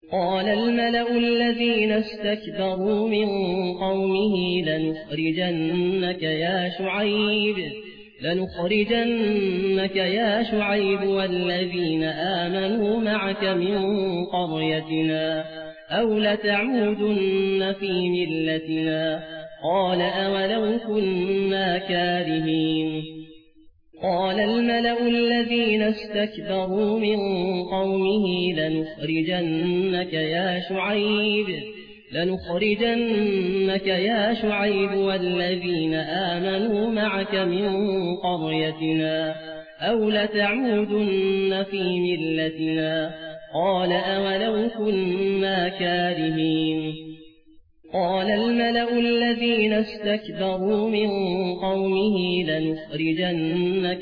قال الملأ الذين استكبروا من قومه لنخرجنك يا شعيب والذين آمنوا معك من قريتنا أو لتعودن في ملتنا قال أولو كنا كارهين قال الملأ الذين استكبروا من قومه لنخرجنك يا شعيب والذين آمنوا معك من قريتنا أو لتعودن في ملتنا قال أولو كنا كارهين قال الملأ الذين استكبروا من قومه لنخرجنك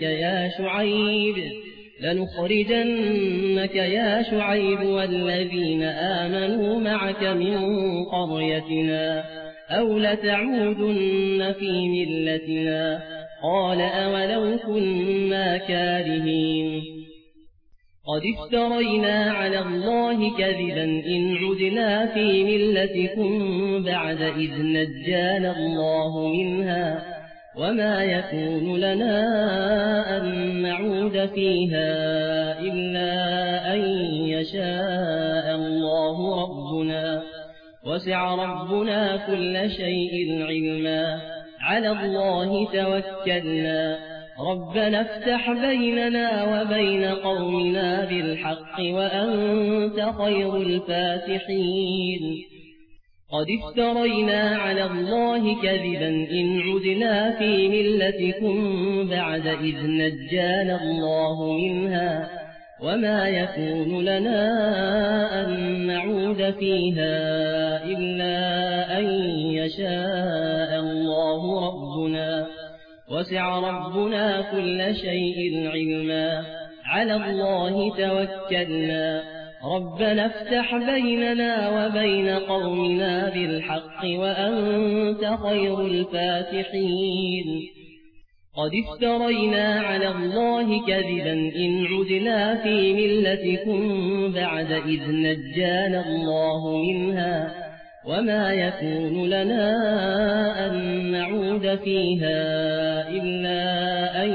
يا شعيب والذين آمنوا معك من قريتنا أو لتعودن في ملتنا قال أولو كنا كارهين قد افترينا على الله كذبا إن عدنا في ملتكم بعد إذ نجانا الله منها وما يكون لنا أن نعود فيها إلا أن يشاء الله ربنا وسع ربنا كل شيء علما على الله توكلنا ربنا افتح بيننا وبين قومنا بالحق وأنت خير الفاتحين قد افترينا على الله كذبا إن عدنا في ملتكم بعد إذ نجانا الله منها وما يكون لنا أن نعود فيها إلا أن يشاء الله ربنا وسع ربنا كل شيء علما على الله توكلنا ربنا افتح بيننا وبين قومنا بالحق وأنت خير الفاتحين قد افترينا على الله كذبا إن عدنا في ملتكم بعد إذ نجانا الله منها وما يكون لنا أن نعود فيها إلا أن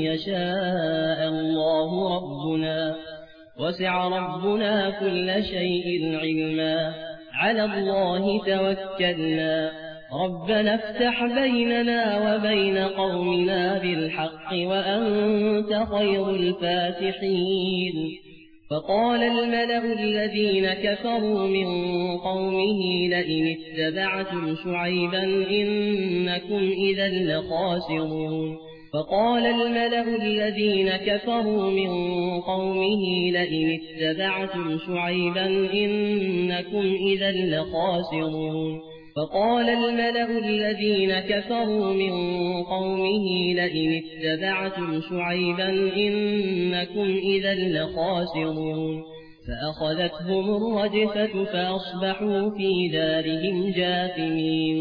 يشاء الله ربنا وسع ربنا كل شيء علما على الله توكلنا ربنا افتح بيننا وبين قومنا بالحق وأنت خير الفاتحين فقال الملأ الذين كفروا من قومه لئن اتبعتم شعيبا إنكم إذا لخاسرون فقال الملأ الذين كفروا من قومه لئن اتبعتم شعيبا إنكم إذا لخاسرون فقال الملأ الذين كفروا من قومه لئن اتبعتم شعيبا إنكم إذا لخاسرون فأخذتهم الرجفة فأصبحوا في دارهم جاثمين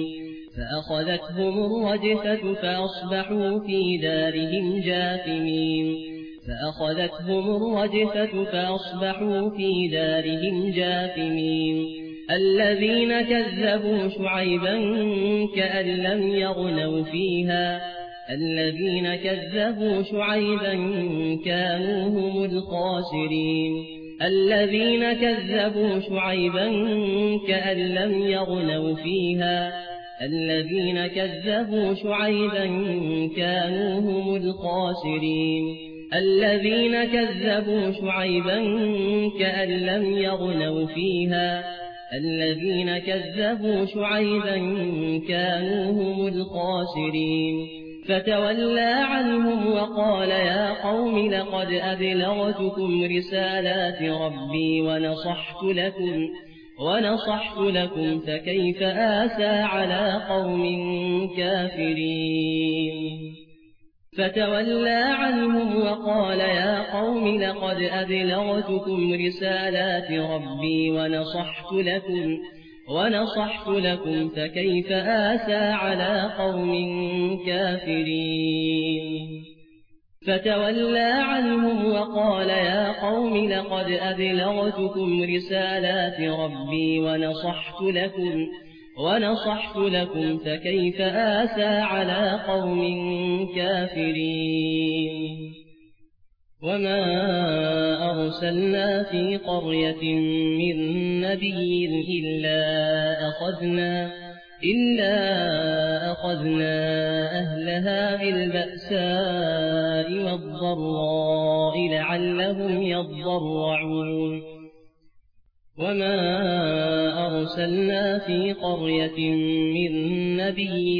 الذين كذبوا شعيبا كأن لم يغنوا فيها كانوا هم الخاسرين الذين كذبوا شعيبا كأن لم يغنوا فيها كانوا هم الخاسرين الذين كذبوا شعيبا كأن لم يغنوا فيها كانوا هم الخاسرين فتولى عنهم وقال يا قوم لقد أبلغتكم رسالات ربي ونصحت لكم فكيف آسى على قوم كافرين فتولى عنهم وقال يا قوم لقد أبلغتكم رسالات ربي ونصحت لكم فكيف آسى على قوم كافرين فتولى عنهم وقال يا قوم لقد أبلغتكم رسالات ربي ونصحت لكم فكيف آسى على قوم كافرين. وما أرسلنا في قرية من نبي إلا أخذنا أهلها بالبأساء والضراء لعلهم يضرعون. وما أرسلنا في قرية من نبي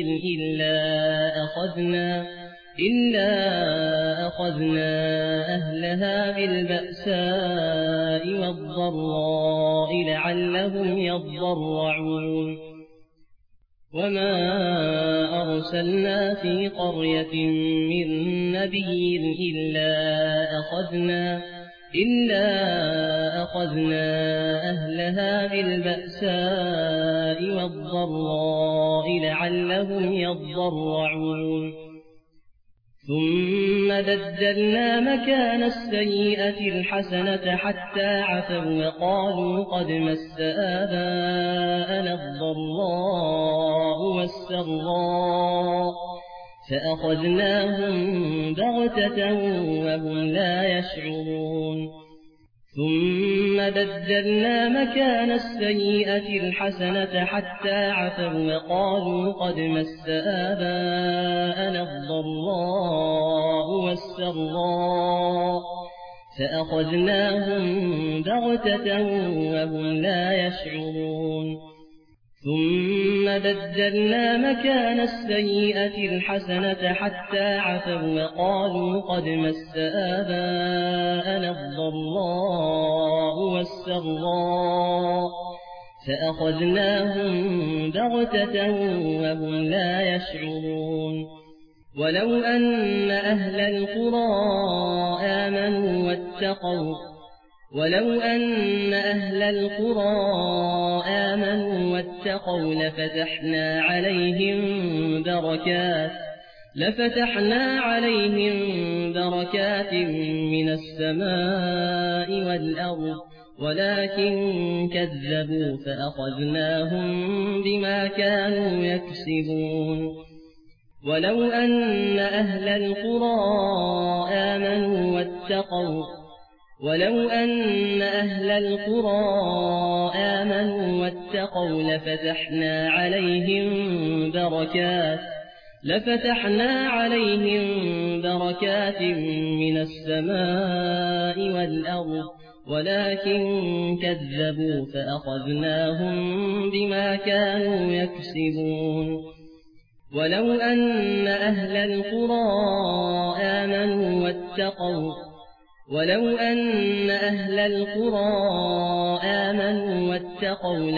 إلا أخذنا أهلها بالبأساء والضراء لعلهم يضرعون. وما أرسلنا في قرية من نبي إلا أخذنا أهلها بالبأساء والضراء لعلهم يضرعون. ثم بدلنا مكان السيئة الحسنة حتى عفوا وقالوا قد مس آباءنا الضراء والسراء فأخذناهم بغتة وهم لا يشعرون. ثم بدلنا مكان السيئة الحسنة حتى عفوا وقالوا قد مس آباءنا الضراء والسراء فأخذناهم بغتة وهم لا يشعرون. ثم بدلنا مكان السيئة الحسنة حتى عفوا وقالوا قد مس آباءنا الضراء والسراء فأخذناهم بغتة وهم لا يشعرون. ولو أن أهل القرى آمنوا واتقوا لفتحنا عليهم بركات من السماء والأرض ولكن كذبوا فأخذناهم بما كانوا يكسبون. ولو أن أهل القرى آمنوا واتقوا لفتحنا عليهم بركات من السماء والأرض ولكن كذبوا فأخذناهم بما كانوا يكسبون. ولو أن أهل القرى آمنوا واتقوا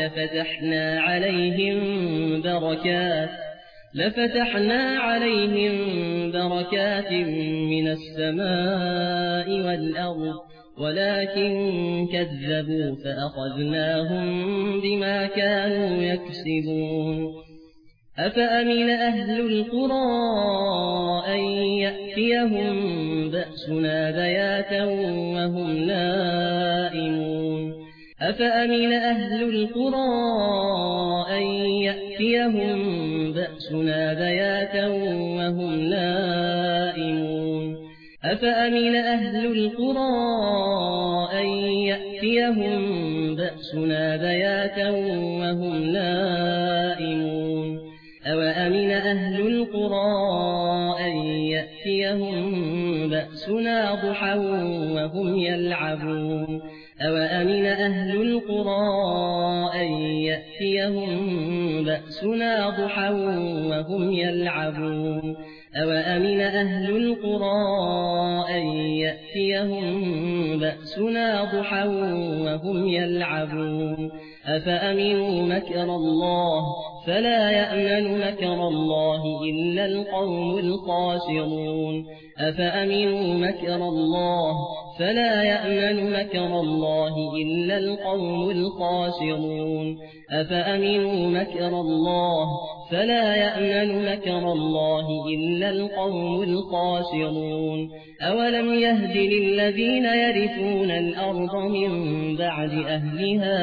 لفتحنا عليهم بركات من السماء والأرض ولكن كذبوا فأخذناهم بما كانوا يكسبون. أفأمن أهل القرى أن يأتيهم بأسنا بياتا وهم نائمون. أفأمن أهل القرى أن يأتيهم بأسنا بياتا وهم نائمون. أفأمن أهل القرى أن يأتيهم بأسنا بياتا وهم نائمون. أوأمن أهل القرى أن يأتيهم بأسنا ضحى وهم يلعبون. أوأمن أهل القرى أن يأتيهم بأسنا ضحى وهم يلعبون. أوأمن أهل القرى أن يأتيهم بأسنا ضحى وهم يلعبون. أفأمنوا مكر الله فلا يأمن مكر الله إلا القوم الخاسرون أفأمنوا مكر الله فلا يأمن مكر الله إلا القوم الخاسرون أفأمنوا مكر الله فلا يأمن مكر الله إلا القوم الخاسرون أولم يهد للذين يرثون الأرض من بعد أهلها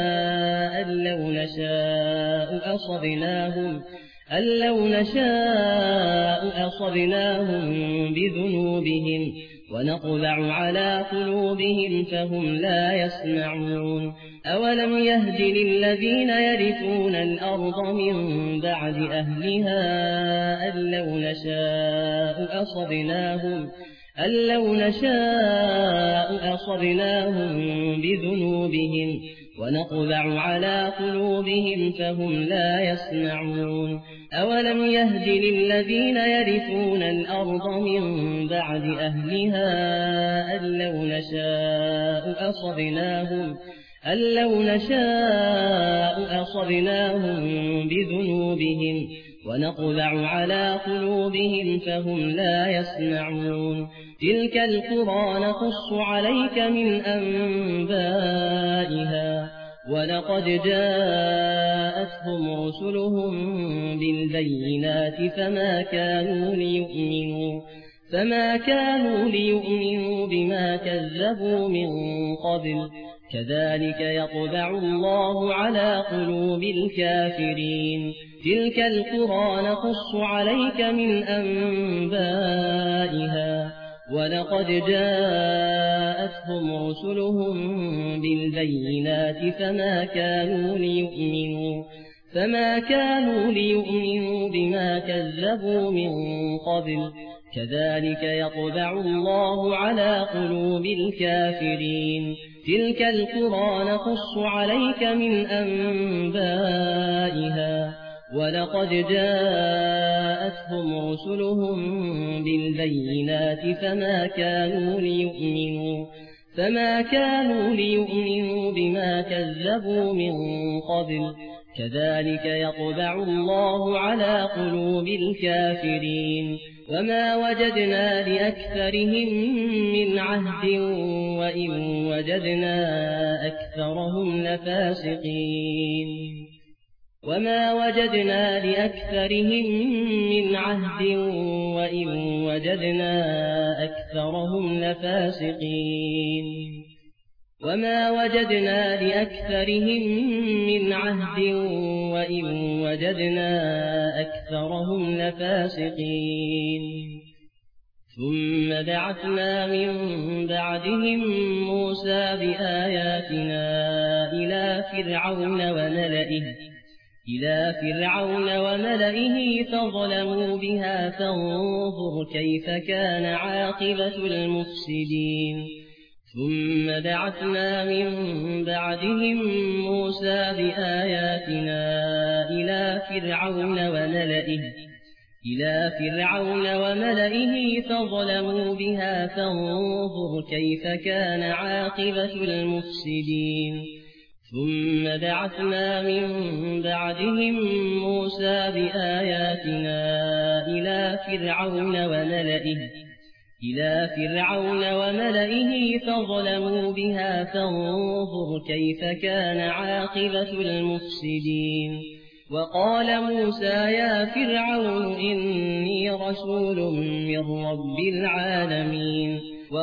أن لو نشاء أصبناهم بذنوبهم ونطبع على قلوبهم فهم لا يسمعون أولم يهد للذين يرثون الأرض من بعد أهلها أن لو نشاء أصبناهم بذنوبهم ونطبع على قلوبهم فهم لا يسمعون أولم يهد للذين يرثون الأرض من بعد أهلها أن لو نشاء أصبناهم بذنوبهم ونطبع على قلوبهم فهم لا يسمعون تلك القرى نقص عليك من أنبائها ولقد جاءتهم رسلهم بالبينات فما كانوا ليؤمنوا بما كذبوا من قبل كذلك يطبع الله على قلوب الكافرين تلك القرى نقص عليك من أنبائها ولقد جاءتهم رسلهم بالبينات فما كانوا ليؤمنوا بما كذبوا من قبل كذلك يطبع الله على قلوب الكافرين تلك القرى نقص عليك من أنبائها ولقد جاءتهم رسلهم بالبينات فما كانوا ليؤمنوا بما كذبوا من قبل كذلك يطبع الله على قلوب الكافرين وما وجدنا لأكثرهم من عهد وإن وجدنا أكثرهم لفاسقين وما وجدنا لأكثرهم من عهد وإن وجدنا أكثرهم لفاسقين ثم بعثنا من بعدهم موسى بآياتنا إلى فرعون وملئه فظلموا بها فانظر كيف كان عاقبة المفسدين ثم بعثنا من بعدهم موسى بآياتنا إلى فرعون وملئه فظلموا بها فانظر كيف كان عاقبة المفسدين ثم بعثنا من بعدهم موسى بآياتنا إلى فرعون وملئه فظلموا بها فانظر كيف كان عاقبة المفسدين وقال موسى يا فرعون إني رسول من رب العالمين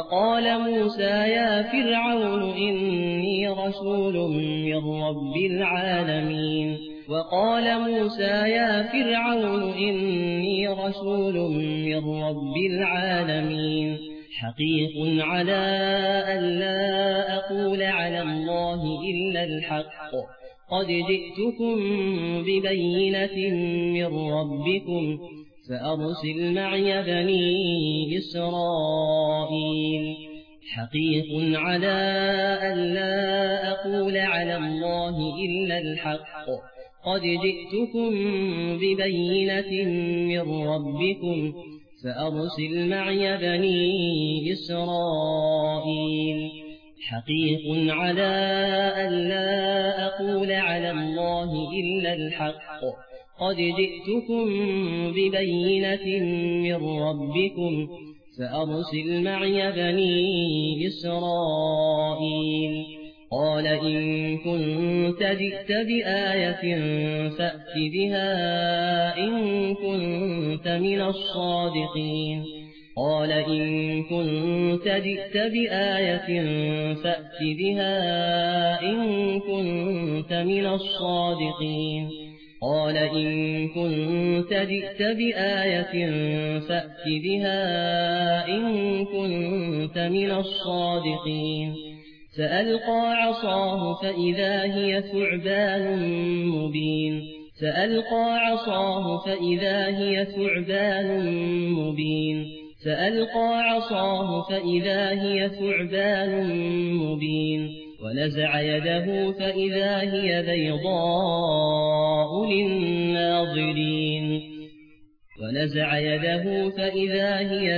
حقيق على أن لا أقول على الله إلا الحق قد جئتكم ببينة من ربكم فأرسل معي بني إسرائيل حقيق على أن لا أقول على الله إلا الحق قد جئتكم ببينة من ربكم فأرسل معي بني إسرائيل حقيق على أن لا أقول على الله إلا الحق قد جئتكم ببينة من ربكم فأرسل معي بني إسرائيل. قال إن كنت جئت بآية فأت بها إن كنت من الصادقين. قال إن كنت جئت بآية فأت بها إن كنت من الصادقين. قال إن كنت جئت بآية فأت بها إن كنت من الصادقين. فألقى عصاه فإذا هي ثعبان مبين. فألقى عصاه فإذا هي ثعبان مبين. فألقى عصاه فإذا هي ثعبان مبين. ونزع يده فإذا هي بيضاء للناظرين. ونزع يده فإذا هي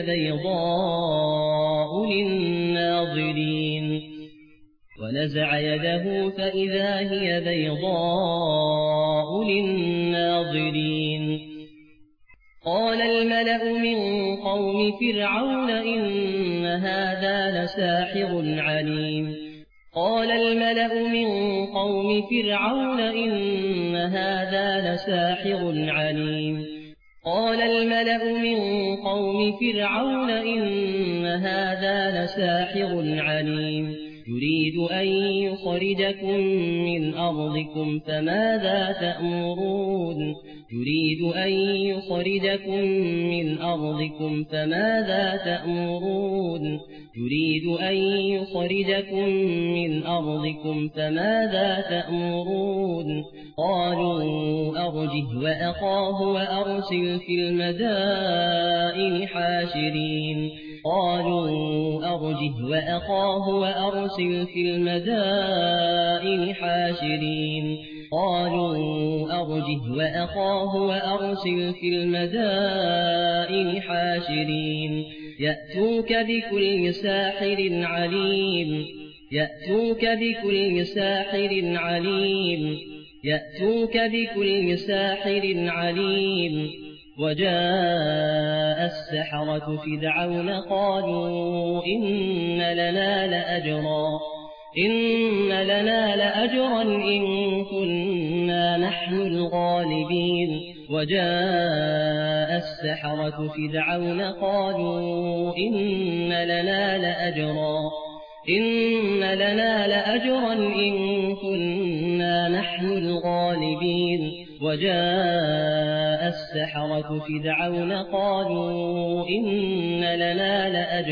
بيضاء للناظرين. ونزع يده فإذا هي بيضاء للناظرين. قال الملأ من قوم فرعون إن هذا لساحر عليم. قال الملأ من قوم فرعون إن هذا لساحر عليم. قال الملأ من قوم فرعون إن هذا لساحر عليم. يريد أن يخرجكم من أرضكم فماذا تأمرون. يريد أن يخرجكم من أرضكم فماذا تأمرون. يريد أن يخرجكم من أرضكم فماذا تأمرون. قالوا أرجه وأخاه وأرسل في المدائن حاشرين. قالوا أرجه وأخاه وأرسل في المدائن حاشرين. قالوا أرجه وأخاه وأرسل في المدائن حاشرين. يأتوك بكل ساحر عليم. يأتوك بكل ساحر عليم. يأتوك بكل ساحر عليم. وجاء السحرة فرعون قالوا إن لنا لأجرا إن كنا نحن الغالبين. وجاء السحرة فرعون قالوا إن لنا لأجرا إن كنا نحن الغالبين. وجاء السحرة فرعون قالوا إن لنا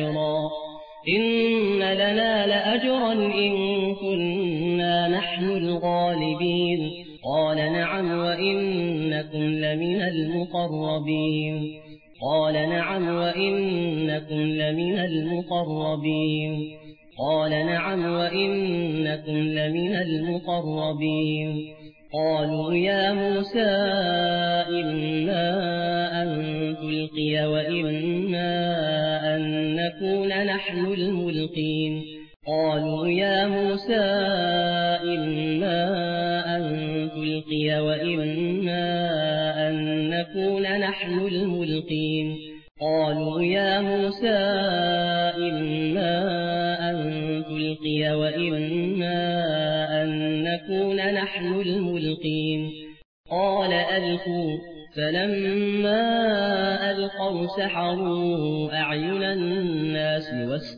لأجرا إن كنا نحن الغالبين. قال نعم وإنكم لمن المقربين. قال نعم وإنكم لمن المقربين. قال نعم وإنكم لمن المقربين. قالوا يا موسى إما أن تلقي وإما أن نكون نحن الملقين. قالوا يا موسى إما أن تلقي وإما أن نكون نحن الملقين. قالوا يا موسى إما أن تلقي وإما أن نكون نحن الملقين. قال ألقوا. فلما ألقوا سحروا أعين الناس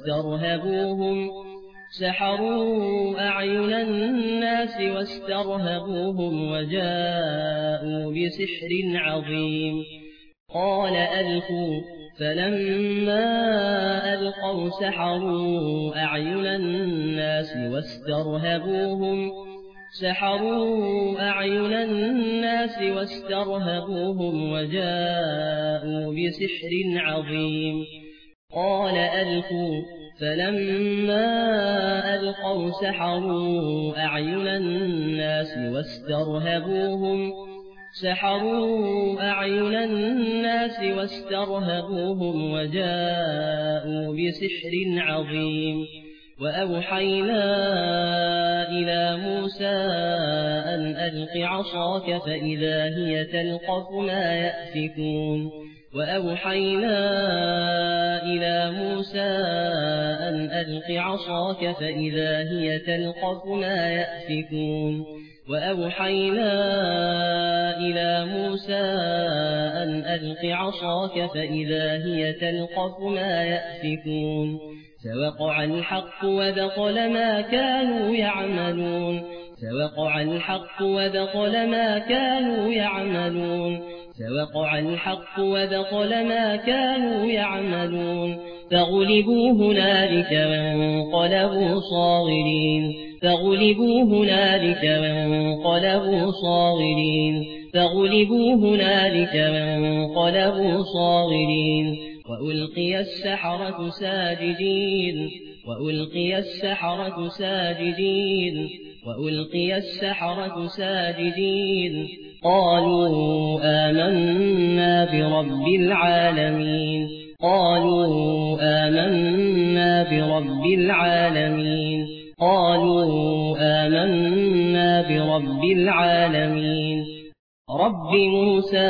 واسترهبوهم وجاءوا بسحر عظيم. قال ألقوا. فلما ألقوا سحروا أعين الناس واسترهبوهم وجاءوا بسحر عظيم. قال ألقوا. فلما ألقوا سحروا أعين الناس واسترهبوهم وجاءوا بسحر عظيم. وأوحينا إلى موسى أن ألق عصاك فإذا هي تلقف ما يأفكون وأوحينا إلى موسى أن ألق عصاك فإذا هي تلقف ما يأفكون وأوحينا إلى موسى أن ألق عصاك فإذا هي تلقف ما يأفكون فوقع الحق وبطل ما كانوا يعملون فوقع الحق وبطل ما كانوا يعملون فوقع الحق وبطل ما كانوا يعملون فغلبوا هنالك وانقلبوا صاغرين فغلبوا هنالك وانقلبوا صاغرين فغلبوا هنالك وانقلبوا صاغرين وألقي السحرة ساجدين وألقي السحرة ساجدين وألقي السحرة ساجدين قالوا آمنا برب العالمين قالوا آمنا برب العالمين قالوا آمنا برب العالمين رب موسى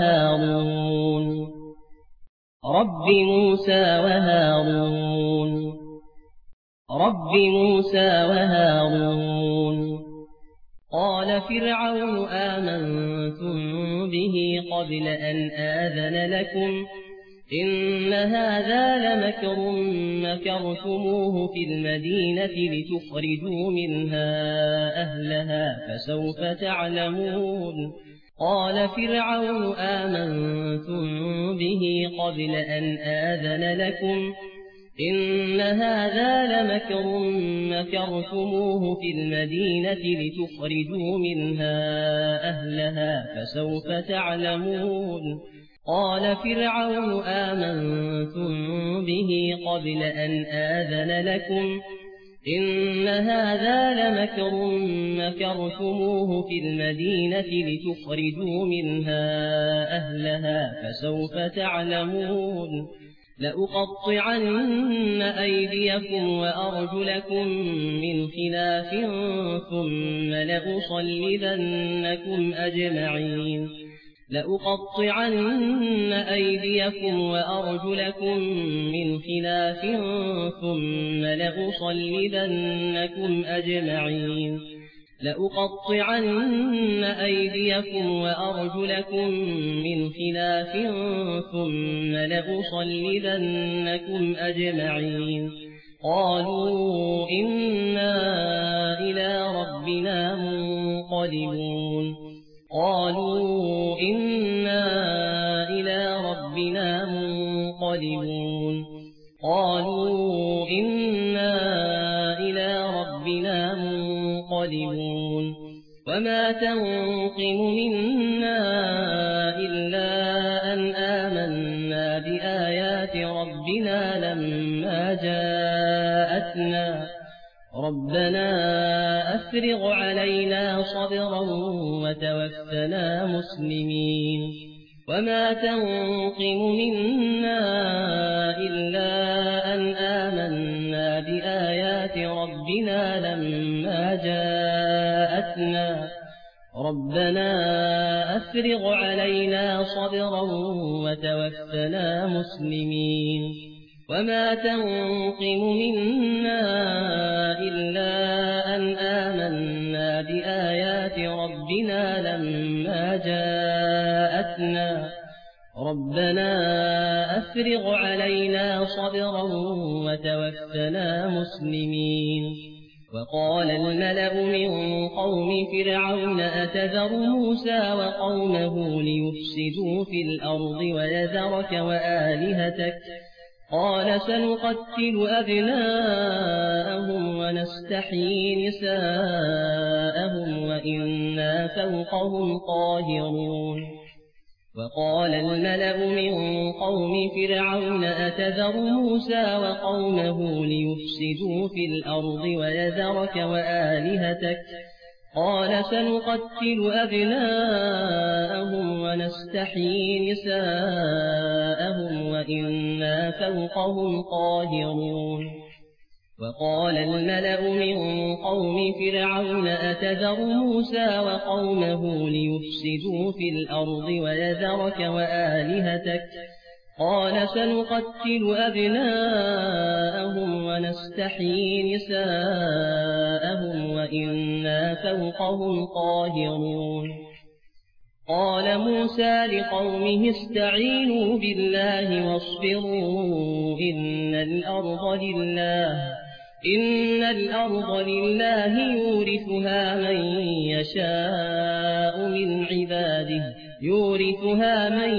وهارون رب موسى وهارون رب موسى وهارون قال فرعون آمنتم به قبل أن آذن لكم إن هذا لمكر مكرتموه في المدينة لتخرجوا منها أهلها فسوف تعلمون قال فرعون آمنتم به قبل أن آذن لكم إن هذا لمكر مكرتموه في المدينة لتخرجوا منها أهلها فسوف تعلمون قال فرعون آمنتم به قبل أن آذن لكم إن هذا لمكر مكرتموه في المدينة لتخرجوا منها أهلها فسوف تعلمون لأقطعن أيديكم وأرجلكم من خلاف ثم لأصلبنكم أجمعين لأقطعن أيديكم وأرجلكم من خلاف ثم لأصلبنكم أجمعين لأقطعن أيديكم وأرجلكم من خلاف ثم لأصلبنكم أجمعين قالوا إنا إلى ربنا منقلبون قالوا إنا إلى ربنا منقلبون قالوا إنا إلى ربنا منقلبون وما تنقم منا إلا أن آمنا بآيات ربنا لما جاءتنا ربنا أفرغ علينا صبرا وتوفنا مسلمين وما تنقم منا إلا أن آمنا بآيات ربنا لما جاءتنا ربنا أفرغ علينا صبرا وتوفنا مسلمين وما تنقم منا إلا أن آمنا بآيات ربنا لما جاءتنا ربنا أفرغ علينا صبرا وتوفنا مسلمين وقال الملأ من قوم فرعون أتذر موسى وقومه ليفسدوا في الأرض ويذرك وآلهتك قال سنقتل أبناءهم ونستحيي نساءهم وإنا فوقهم قاهرون وقال الملأ من قوم فرعون أتذر موسى وقومه ليفسدوا في الأرض ويذرك وآلهتك قال سنقتل أبناءهم ونستحيي نساءهم وإنا فوقهم قاهرون وقال الملأ من قوم فرعون أتذر موسى وقومه ليفسدوا في الأرض ويذرك وآلهتك قال سنقتل أبناءهم ونستحيي نساءهم وإنا فوقهم قاهرون قال موسى لقومه استعينوا بالله واصبروا إن الأرض لله يورثها من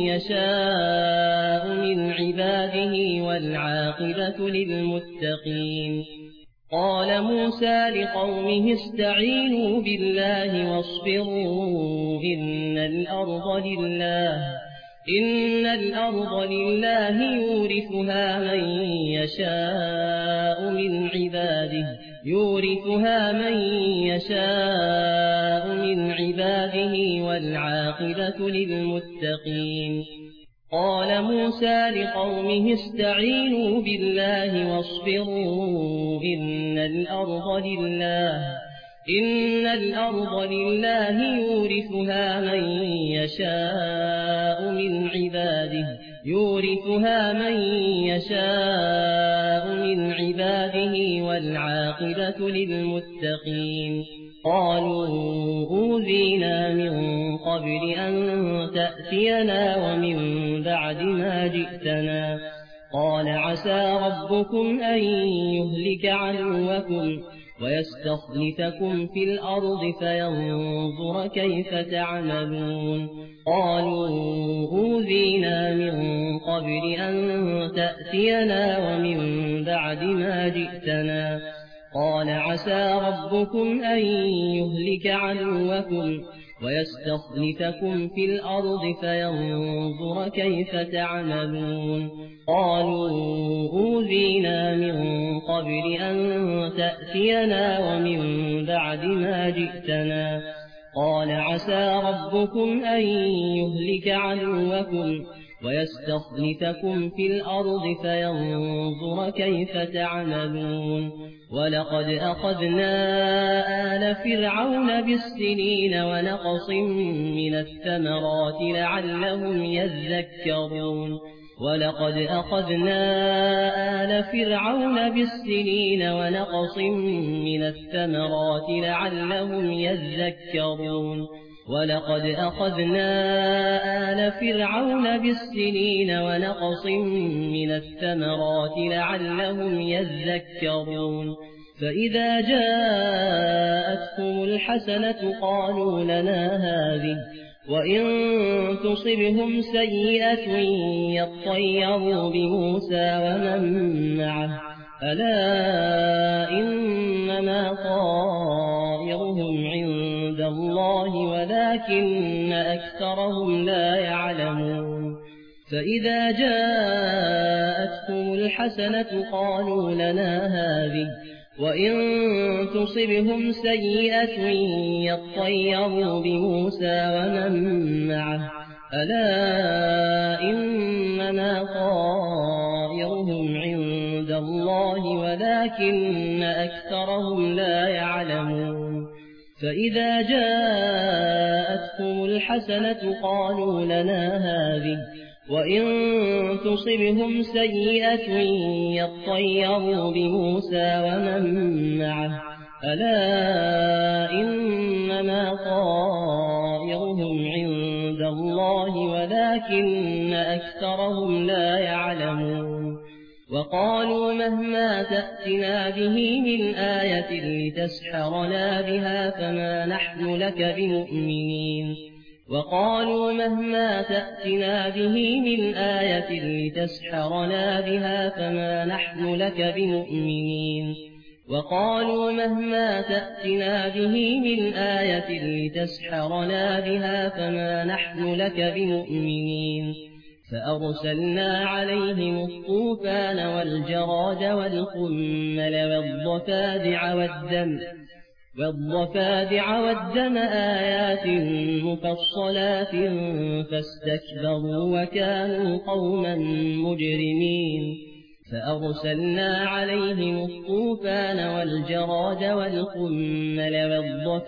يشاء من عباده والعاقبة للمتقين قال موسى لقومه استعينوا بالله واصبروا إن الأرض لله يورثها من يشاء من عباده والعاقبة للمتقين قال موسى لقومه استعينوا بالله واصبروا إن الأرض لله يورثها من يشاء من عباده والعاقبة للمتقين قالوا أوذينا من قبل أن تأتينا ومن بعد ما جئتنا قال عسى ربكم أن يهلك عدوكم ويستخلفكم في الأرض فينظر كيف تعملون قالوا أوذينا من قبل أن تأتينا ومن بعد ما جئتنا قال عسى ربكم أن يهلك عدوكم ويستخلفكم في الأرض فينظر كيف تعملون قالوا أوذينا من قبل أن تأتينا ومن بعد ما جئتنا قال عسى ربكم أن يهلك عدوكم ويستخلفكم في الأرض فينظر كيف تعملون ولقد أخذنا آل فرعون بالسنين ونقص من الثمرات لعلهم يذكرون ولقد أخذنا آل فرعون بالسنين ونقص من الثمرات لعلهم يذكرون ولقد أخذنا آل فرعون بالسنين ونقص من الثمرات لعلهم يذكرون فإذا جاءتهم الحسنة قالوا لنا هذه وإن تصبهم سيئة يطيروا بموسى ومن معه ألا إنما طائرهم عند الله ولكن أكثرهم لا يعلمون فإذا جاءتهم الحسنة قالوا لنا هذه وإن تصبهم سيئة يطيروا بموسى ومن معه ألا إنما طائرهم عند الله ولكن أكثرهم لا يعلمون فإذا جاءتهم الحسنة قالوا لنا هذه وإن تصبهم سيئة يطيروا بموسى ومن معه ألا إنما طائرهم عند الله ولكن أكثرهم لا يعلمون وقالوا مهما تأتنا به من آية لتسحرنا بها فما نحن لك بمؤمنين وقالوا مهما تأتنا به من آية لتسحرنا بها فما نحن لك بمؤمنين وقالوا مهما تأتنا به من آية لتسحرنا بها فما نحن لك بمؤمنين فأرسلنا عليهم الطوفان والجراد والقمل والضفادع والدم آيات مفصلات فاستكبروا وكانوا قوما مجرمين فأرسلنا عليهم الطوفان والجراد والقمل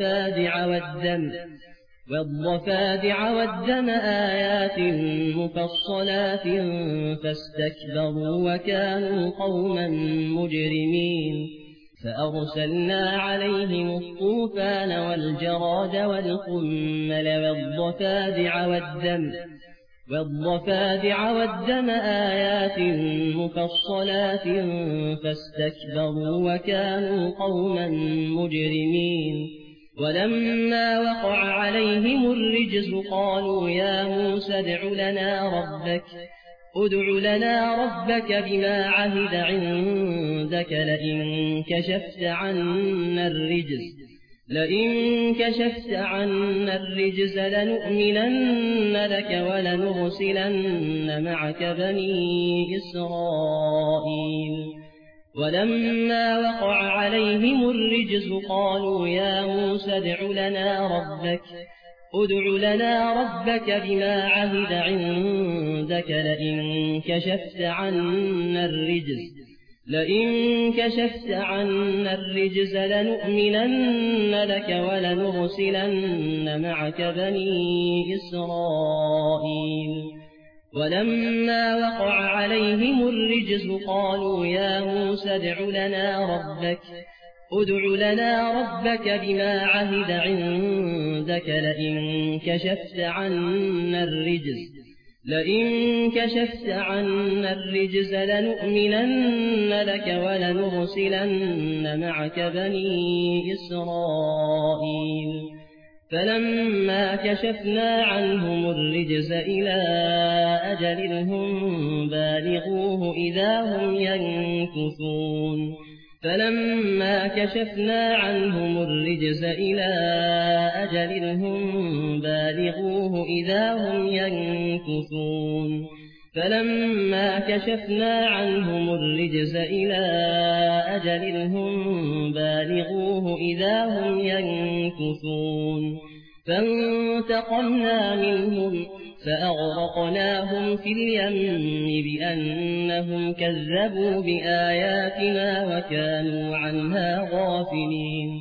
والضفادع والدم آيات مفصلات فاستكبروا وكانوا قوما مجرمين فأرسلنا عليهم الطوفان والجراد والقمل والضفادع والدم آيات مفصلات فاستكبروا وكانوا قوما مجرمين ولما وقع عليهم الرجز قالوا يا موسى ادع لنا ربك بما عهد عندك لئن كشفت عنا الرجز لنؤمنن لك ولنرسلن معك بني إسرائيل ولما وقع عليهم الرجز قالوا يا موسى ادع لنا ربك بما عهد عندك لئن كشفت عنا الرجز لنؤمنن لك ولنرسلن معك بني إسرائيل ولما وقع عليهم الرجز قالوا يا موسى ادع لنا ربك بما عهد عندك لئن كشفت عنا الرجز لنؤمنن لك ولنرسلن معك بني إسرائيل فلما كشفنا عنهم الرجز إلى أجل هم بالغوه إذا هم ينكثون فانتقمنا منهم فأغرقناهم في اليم بأنهم كذبوا بآياتنا وكانوا عنها غافلين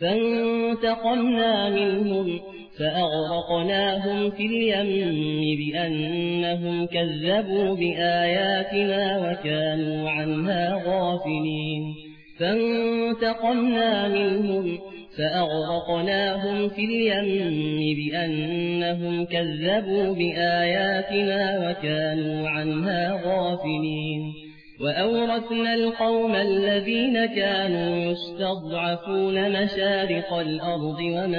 وأورثنا القوم الذين كانوا يستضعفون مشارق الأرض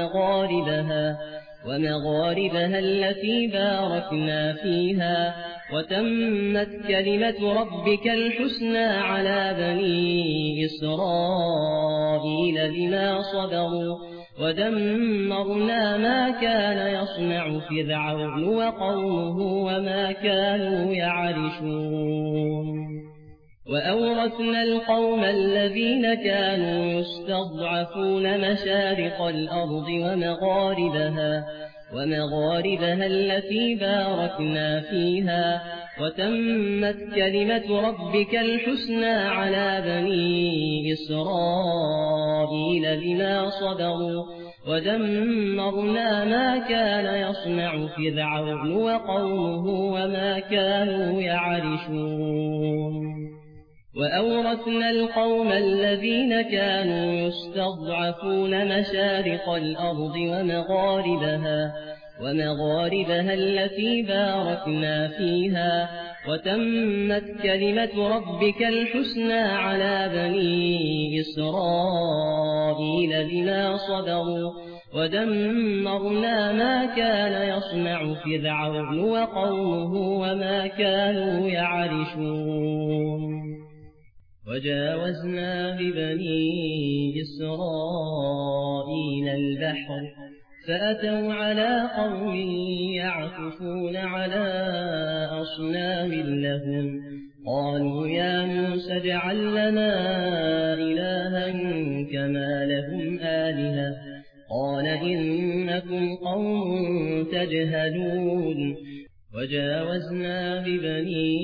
ومغاربها التي باركنا فيها وتمت كلمة ربك الحسنى على بني إسرائيل بما صبروا ودمرنا ما كان يصنع فرعون وقومه وما كانوا يعرشون وأورثنا القوم الذين كانوا يستضعفون مشارق الأرض ومغاربها التي باركنا فيها وتمت كلمة ربك الحسنى على بني إسرائيل بما صبروا ودمرنا ما كان يصنع فرعون وقومه وما كانوا يعرشون وأورثنا القوم الذين كانوا يستضعفون مشارق الأرض ومغاربها التي باركنا فيها وتمت كلمة ربك الحسنى على بني إسرائيل بما صبروا ودمرنا ما كان يصنع فرعون وقومه وما كانوا يعرشون وجاوزنا ببني إسرائيل البحر فأتوا على قوم يعكفون على أصنام لهم قالوا يا موسى اجعل لنا إلها كما لهم آلهة قال إنكم قوم تجهلون وجاوزنا ببني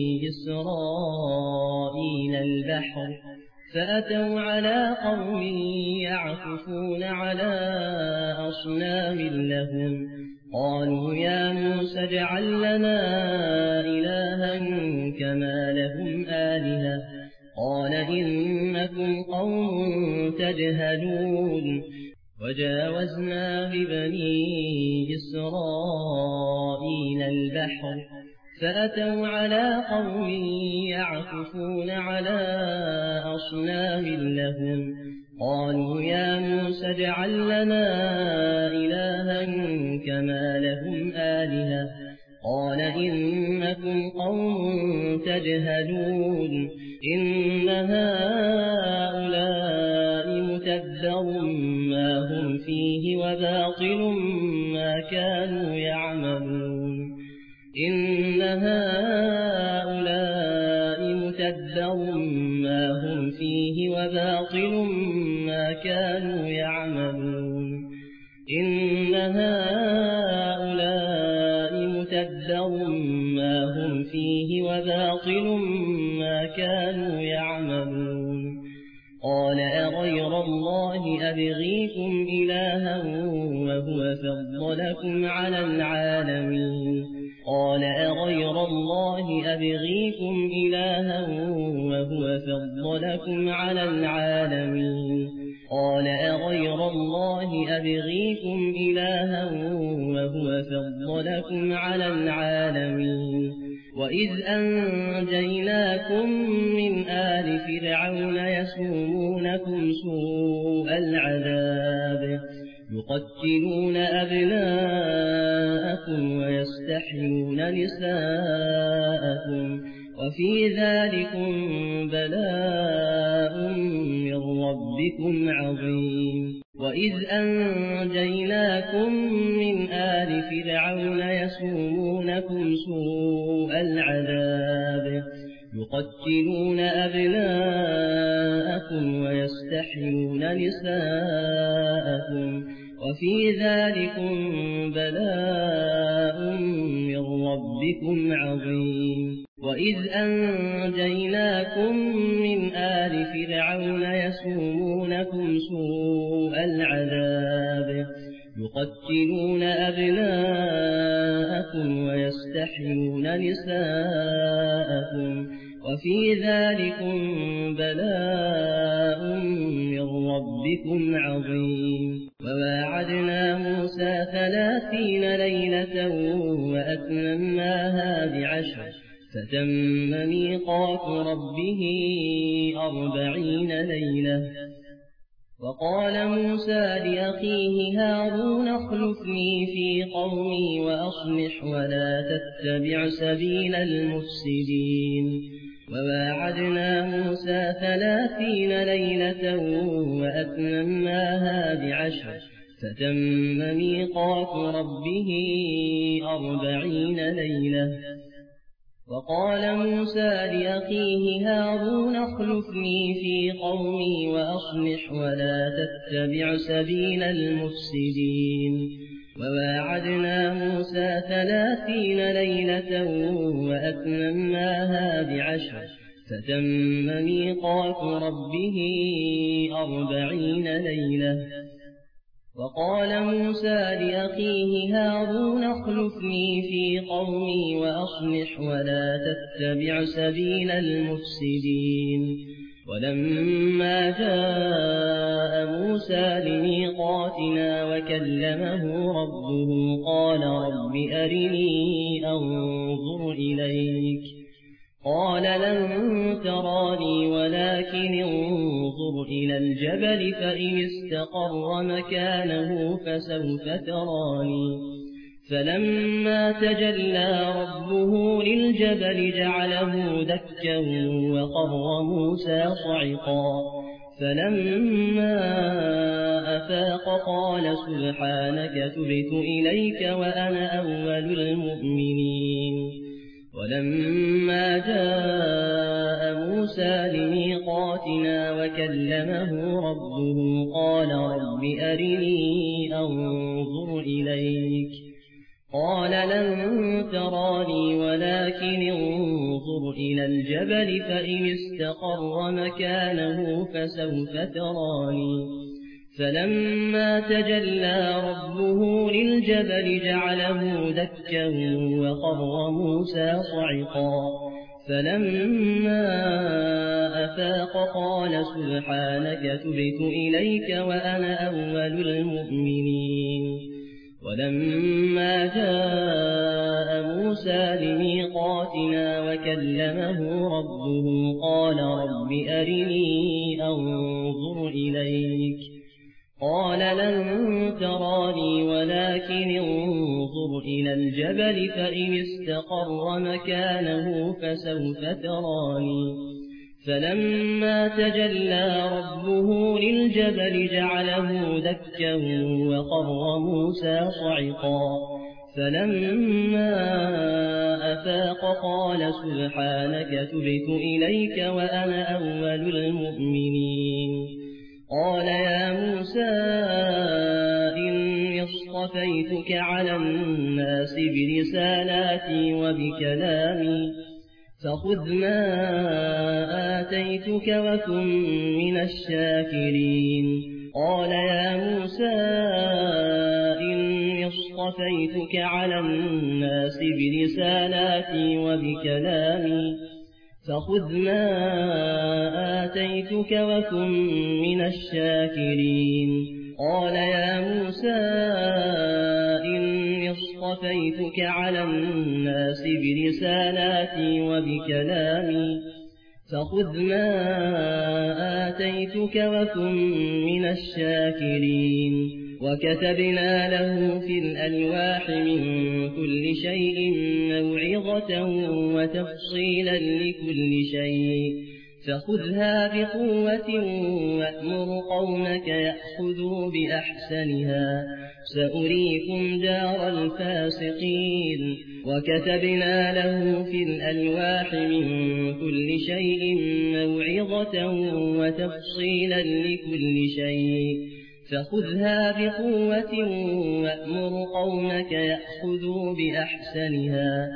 إسرائيل البحر فأتوا على قوم يعكفون على أصنام لهم قالوا يا موسى اجعل لنا إلها كما لهم آلهة قال إنكم قوم تجهلون وجاوزنا ببني إسرائيل البحر فأتوا على قوم يعكفون على أصنام لهم قالوا يا موسى اجعل لنا إلها كما لهم آلهة قال إنكم قوم تجهلون إن هؤلاء متبر ما هم فيه وباطل ما كانوا يعملون إن هؤلاء متبر ما هم فيه وباطل ما كانوا يعملون إن هؤلاء متبر ما هم فيه وباطل ما كانوا يعملون قال أغير الله أبغيكم إلها وهو فضلكم على العالمين قال أغير الله أبغيكم إلها وهو فضلكم على العالمين قال أغير الله أبغيكم إلها وهو فضلكم على العالمين وإذ أنجيناكم من آل فرعون يسومونكم سوء العذاب يقتلون أبناءكم ويستحيون نساءكم وفي ذلكم بلاء من ربكم عظيم وإذ أنجيناكم من آل فرعون يسومونكم سوء العذاب يقتلون أبناءكم ويستحيون نساءكم وفي ذلكم بلاء من ربكم عظيم وإذ أنجيناكم من آل فرعون يسومونكم سوء العذاب يقتلون أبناءكم ويستحيون نساءكم وفي ذلكم بلاء من ربكم عظيم وواعدنا موسى 30 ليلة وأتممناها ب10 فتم ميقات ربه 40 ليلة وقال موسى لأخيه هارون اخلفني في قومي وأصلح ولا تتبع سبيل المفسدين وواعدنا موسى 30 ليلة وأتممناها ب10 فتم ميقات ربه 40 ليلة وقال موسى لأخيه هارون اخلفني في قومي وأصلح ولا تتبع سبيل المفسدين وواعدنا موسى 30 ليلة وأتممناها ب10 فتم ميقات ربه 40 ليلة وقال موسى لأخيه هارون اخلفني في قومي وأصلح ولا تتبع سبيل المفسدين ولما جاء موسى لميقاتنا وكلمه ربه قال رب أرني أنظر إليك قال لن تراني ولكن انظر إلى الجبل فإن استقر مكانه فسوف تراني فلما تجلى ربه للجبل جعله دكا وقر موسى صعقا فلما أفاق قال سبحانك تبت إليك وأنا أول المؤمنين ولما جاء موسى لميقاتنا وكلمه ربه قال رب أرني أنظر إليك قال لن تراني ولكن انظر إلى الجبل فإن استقر مكانه فسوف تراني فلما تجلى ربه للجبل جعله دكا وخر موسى صعقا فلما أفاق قال سبحانك تبت إليك وأنا أول المؤمنين ولما جاء موسى لميقاتنا وكلمه ربه قال رب أرني أنظر إليك قال لن تراني ولكن انظر إلى الجبل فإن استقر مكانه فسوف تراني فلما تجلى ربه للجبل جعله دكا وخر موسى صعقا فلما أفاق قال سبحانك تبت إليك وأنا أول المؤمنين قال يا موسى إني اصطفيتك على الناس برسالاتي وبكلامي فخذ ما آتيتك وكن من الشاكرين قال يا موسى إني اصطفيتك على الناس برسالاتي وبكلامي فخذ ما آتيتك وكن من الشاكرين قال يا موسى إني اصطفيتك على الناس برسالاتي وبكلامي فخذ ما آتيتك وكن من الشاكرين وكتبنا له في الألواح من كل شيء موعظة وتفصيلا لكل شيء فخذها بقوة وأمر قومك يأخذوا بأحسنها سأريكم دار الفاسقين وكتبنا له في الألواح من كل شيء موعظة وتفصيلا لكل شيء فخذها بقوة وأمر قومك يأخذوا بأحسنها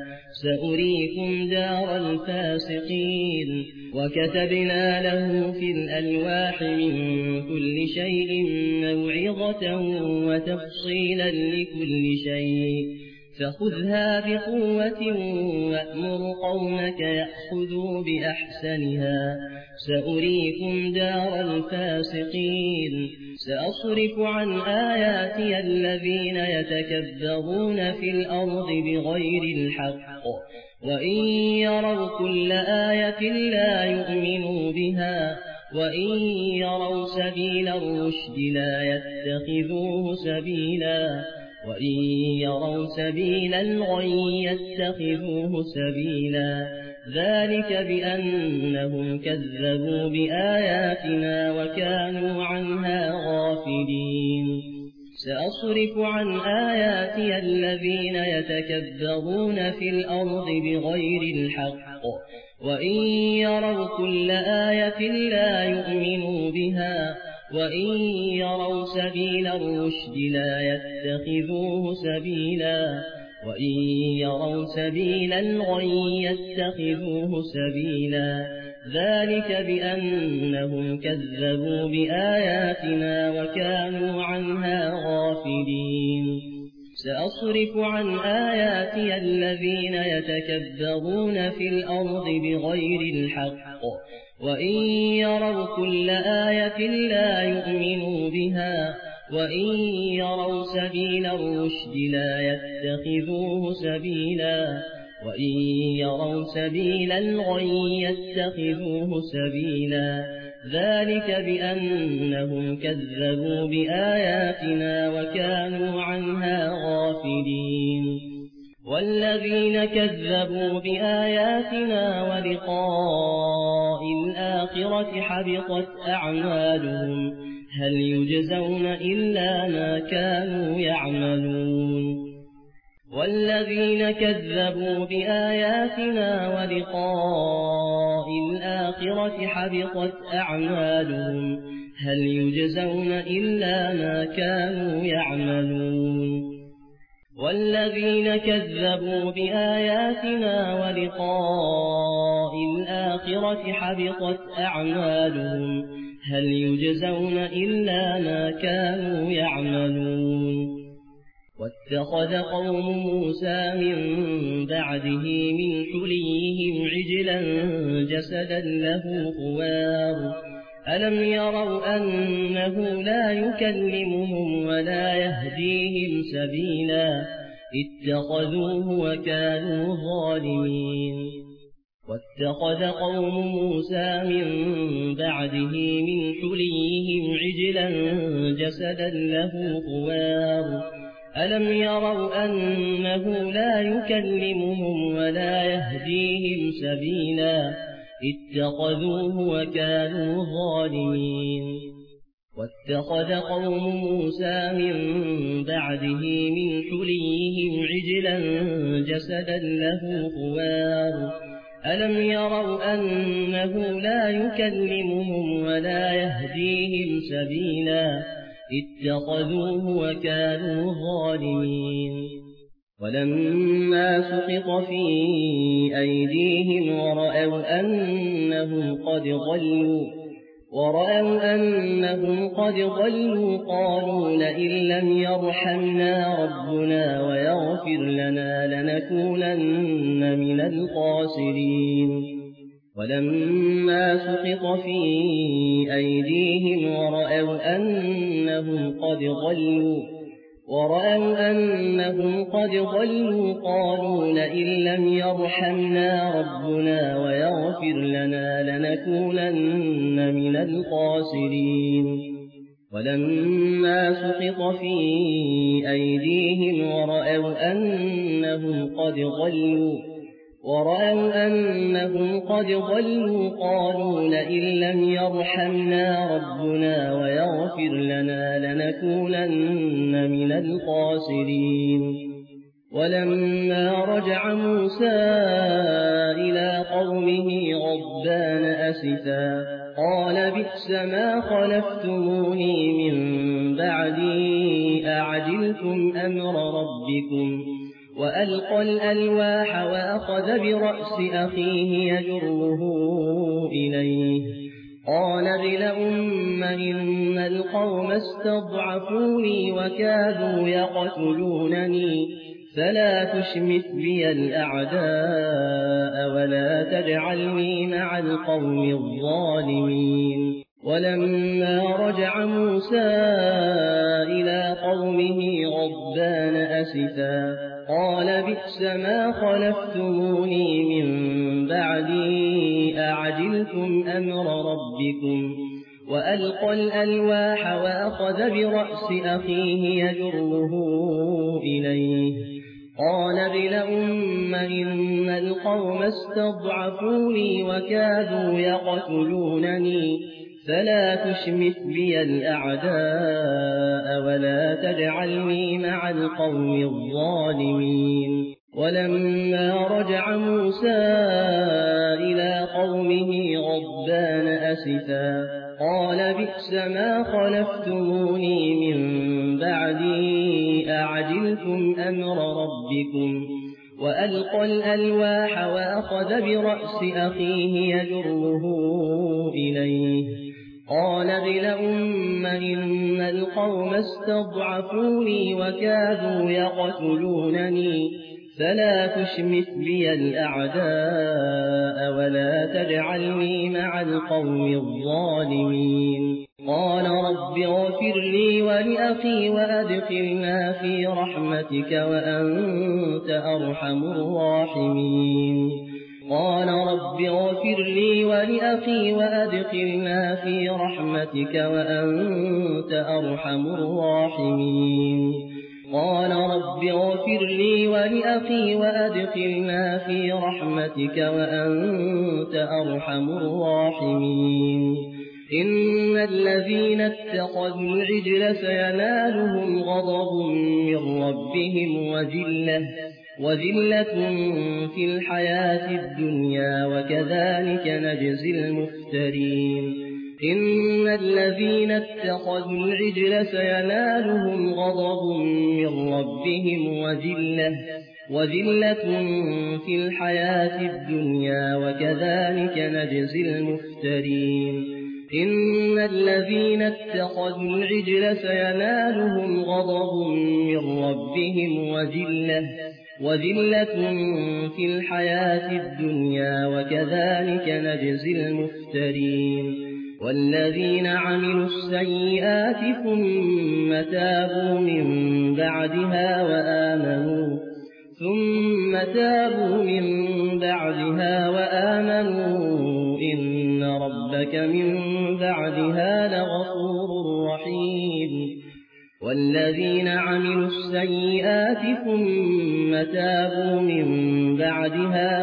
سأريكم دار الفاسقين وكتبنا له في الألواح من كل شيء موعظة وتفصيلا لكل شيء فخذها بقوة وأمر قومك يأخذوا بأحسنها سأريكم دار الفاسقين سأصرف عن آياتي الذين يتكبرون في الأرض بغير الحق وإن يروا كل آية لا يؤمنوا بها وإن يروا سبيل الرشد لا يتخذوه سبيلا وإن يروا سبيل الغي يتخذوه سبيلا ذلك بأنهم كذبوا بآياتنا وكانوا عنها غافلين سأصرف عن آياتي الذين يتكبرون في الأرض بغير الحق وإن يروا كل آية لا يؤمنوا بها وإن يروا سبيل الرشد لا يتخذوه سبيلا وإن يروا سبيل الغي يتخذوه سبيلا ذلك بأنهم كذبوا بآياتنا وكانوا عنها غافلين سأصرف عن آياتي الذين يتكبرون في الأرض بغير الحق وإن يروا كل آية لا يؤمنوا بها وإن يروا سبيل الرشد لا يتخذوه سبيلا وإن يروا سبيل الغي يتخذوه سبيلا ذلك بأنهم كذبوا بآياتنا وكانوا عنها غافلين والذين كذبوا بآياتنا ولقاء الآخرة حبطت أعمالهم هل يجزون إلا ما كانوا يعملون والذين كذبوا بآياتنا ولقاء الآخرة حبطت أعمالهم هل يجزون إلا ما كانوا يعملون والذين كذبوا بآياتنا ولقاء الآخرة حبطت أعمالهم هل يجزون إلا ما كانوا يعملون واتخذ قوم موسى من بعده من حليهم عجلا جسدا له خوار ألم يروا أنه لا يكلمهم ولا يهديهم سبيلا اتخذوه وكانوا ظالمين واتخذ قوم موسى من بعده من حليهم عجلا جسدا له خوار ألم يروا أنه لا يكلمهم ولا يهديهم سبيلا اتخذوه وكانوا ظالمين واتخذ قوم موسى من بعده من حليهم عجلا جسدا له خوار ألم يروا أنه لا يكلمهم ولا يهديهم سبيلا اتخذوه وكانوا ظالمين ولما سقط في أيديهم ورأوا أنهم قد ضلوا قالوا لئن لم يرحمنا ربنا ويغفر لنا لنكونن من الخاسرين ولما سقط في أيديهم ورأوا أنهم قد ضلوا قالوا لئن لم يرحمنا ربنا ويغفر لنا لنكونن من الخاسرين ولما سقط في أيديهم ورأوا أنهم قد ضلوا قالوا لئن لم يرحمنا ربنا ويغفر لنا لنكونن من الخاسرين ولما رجع موسى إلى قومه غضبان أسفا قال بئس ما خلفتموني من بعدي أعجلتم أمر ربكم وألقى الألواح وأخذ برأس أخيه يجره إليه قال ابن أم إن القوم استضعفوني وكادوا يقتلونني فلا تشمت بي الأعداء ولا تجعلني مع القوم الظالمين ولما رجع موسى إلى قومه غضبان أسفا قال بئس ما خلفتموني من بعدي أعجلتم أمر ربكم وألقى الألواح وأخذ برأس أخيه يجره إليه قال ابن أم إن القوم استضعفوني وكادوا يقتلونني فلا تشمت بي الأعداء ولا تجعلني مع القوم الظالمين ولما رجع موسى إلى قومه غضبان أسفا قال بئس ما خلفتموني من بعدي أعجلتم أمر ربكم وألقى الألواح وأخذ برأس أخيه يجره إليه قال ابن أم إن القوم استضعفوني وكادوا يقتلونني فلا تشمت بي الأعداء ولا تجعلني مع القوم الظالمين قال رب اغفر لي ولأخي وأدخلنا في رحمتك وأنت أرحم الراحمين قال رب اغفر لي ولأخي وأدخلنا في رحمتك وأنت أرحم الراحمين قال رب اغفر لي ولأخي وأدخلنا في رحمتك وأنت أرحم الراحمين إن الذين اتخذوا العجل سينالهم غضب من ربهم وذلة في الحياة الدنيا وكذلك نجزي المفترين إن الذين اتخذوا العجل سينالهم غضب من ربهم وذلة في الحياة الدنيا وكذلك نجزي المفترين إن الذين اتخذوا العجل سينالهم غضب من ربهم وذلة في الحياة الدنيا وكذلك نجزي المفترين والذين عملوا السيئات ثم تابوا من بعدها وآمنوا إن ربك من بعدها لغفور رحيم والذين عملوا السيئات ثم تابوا من بعدها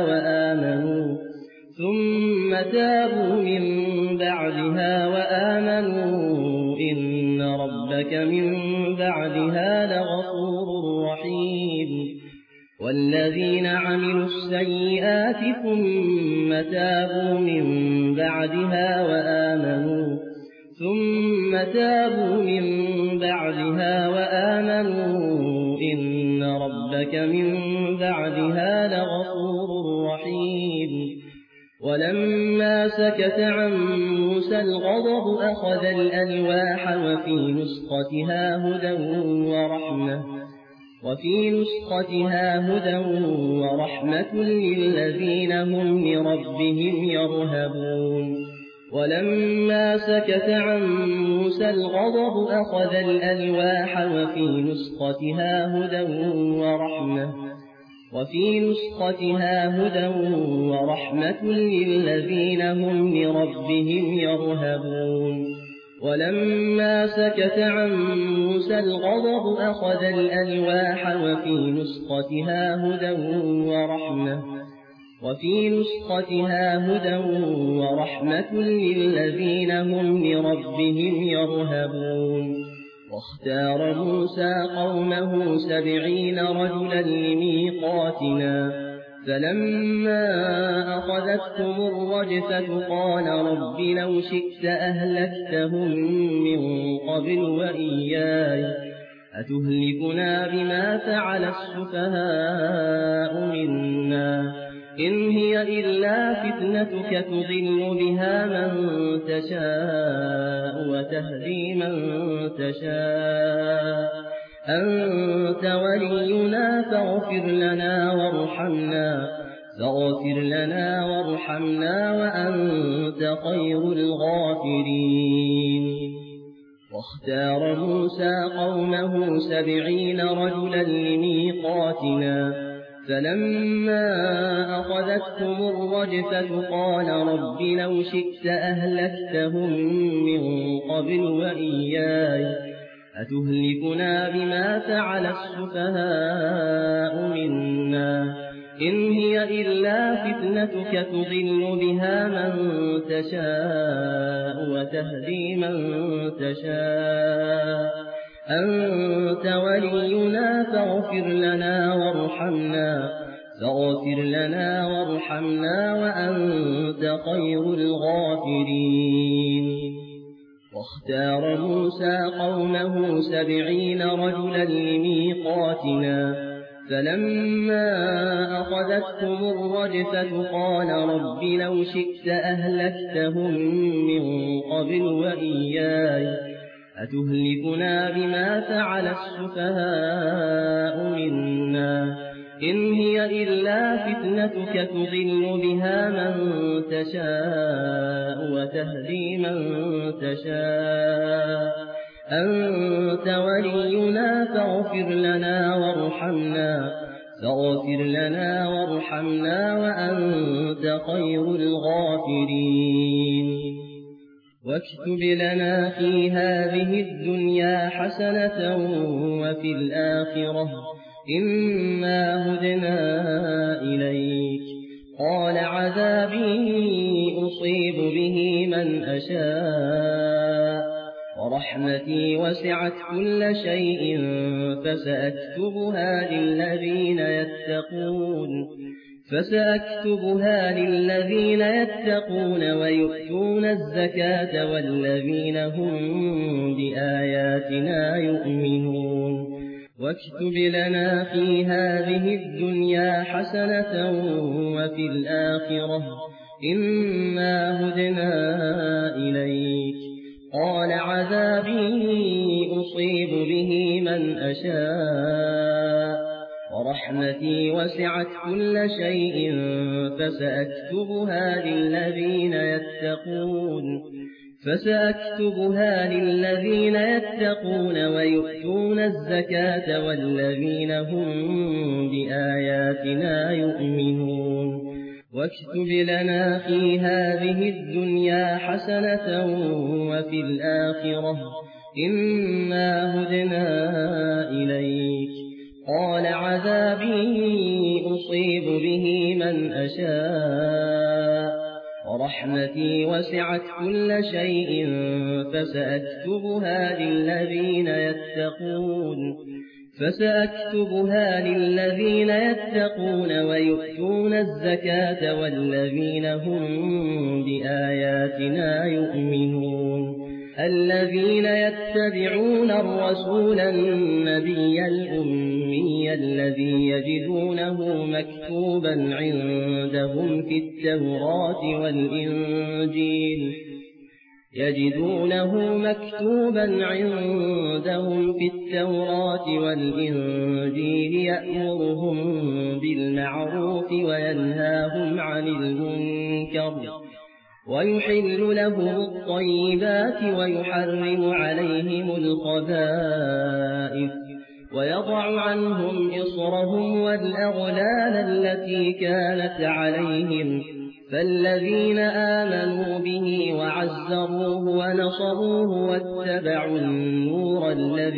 وآمنوا إن ربك من بعدها لغفور رحيم والذين عملوا السيئات ثم تابوا من بعدها وآمنوا إن ربك من بعدها لغفور رحيم ولما سكت عن موسى الغضب أخذ الألواح وفي نسختها هدى ورحمة للذين هم لربهم يرهبون ولما سكت عن موسى الغضب أخذ الألواح وفي نسختها هدى ورحمة للذين هم لربهم يرهبون ولما سكت عن موسى الغضب أخذ الألواح وفي نسختها هدى ورحمة للذين هم لربهم يرهبون واختار موسى قومه 70 رجلا لميقاتنا فلما أخذتهم الرجفة قال رب لو شئت أهلكتهم من قبل وإياي أتهلكنا بما فعل السفهاء منا إن هي إلا فتنتك تضل بها من تشاء وتهدي من تشاء أنت ولينا فاغفر لنا وارحمنا وأنت خير الغافرين واختار موسى قومه 70 رجلا لميقاتنا فلما أخذتهم الرجفة قال رب لو شئت أهلكتهم من قبل وإياي أتهلكنا بما فعل السفهاء منا إن هي إلا فتنتك تضل بها من تشاء وتهدي من تشاء أنت ولينا فاغفر لنا وارحمنا وأنت خير الغافرين واختار موسى قومه 70 رجلا لميقاتنا فلما أخذتهم الرجفة قال رب لو شئت أهلكتهم من قبل وإياي أتهلكنا بما فعل السفهاء منا إن هي إلا فتنتك تضل بها من تشاء وتهدي من تشاء أنت ولينا فاغفر لنا وارحمنا وأنت خير الغافرين واكتب لنا في هذه الدنيا حسنة وفي الآخرة إنا هدنا إليك قال عذابي أصيب به من أشاء ورحمتي وسعت كل شيء فسأكتبها للذين يتقون فسأكتبها للذين يتقون ويؤتون الزكاة والذين هم بآياتنا يؤمنون واكتب لنا في هذه الدنيا حسنة وفي الآخرة إنا هدنا إليك قال عذابي أصيب به من أشاء ورحمتي وسعت كل شيء فسأكتبها للذين يتقون ويؤتون الزكاة والذين هم بآياتنا يؤمنون واكتب لنا في هذه الدنيا حسنة وفي الآخرة إنا هدنا إليك قال عذابي أصيب به من أشاء ورحمتي وسعت كل شيء فسأكتبها للذين يتقون ويؤتون الزكاة والذين هم بآياتنا يؤمنون الذين يتبعون الرسول النبي الأمي الذي يجدونه مكتوبا عندهم في التوراة والإنجيل يأمرهم بالمعروف وينهاهم عن المنكر ويحل لهم الطيبات ويحرم عليهم الخبائث ويضع عنهم إصرهم والأغلال التي كانت عليهم فالذين آمنوا به وعزروه ونصروه واتبعوا النور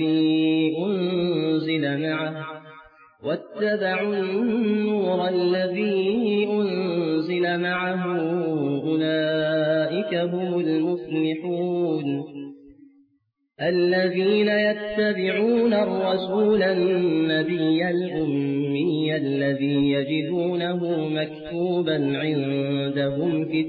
الذي أنزل معه أولئك هم المفلحون الذين يتبعون الرسول النبي الأمي الذي يجدونه مكتوبا عندهم في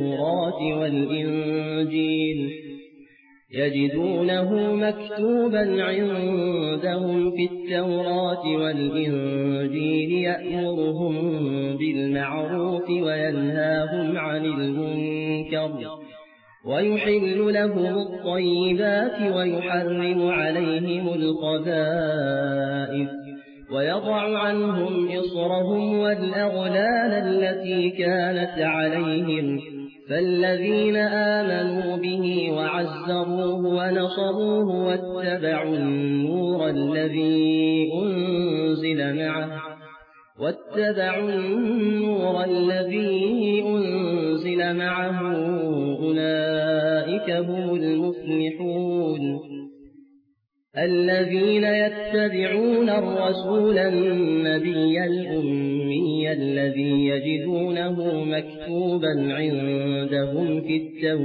التوراة والإنجيل يأمرهم بالمعروف وينهاهم عن المنكر ويحل لهم الطيبات ويحرم عليهم الخبائث ويضع عنهم إصرهم والأغلال التي كانت عليهم فالذين آمنوا به وعزروه ونصروه واتبعوا النور الذي أنزل معه أولئك هم المفلحون الذين يتبعون الرسول النبي الأمي الذي يجدونه مكتوبا عندهم في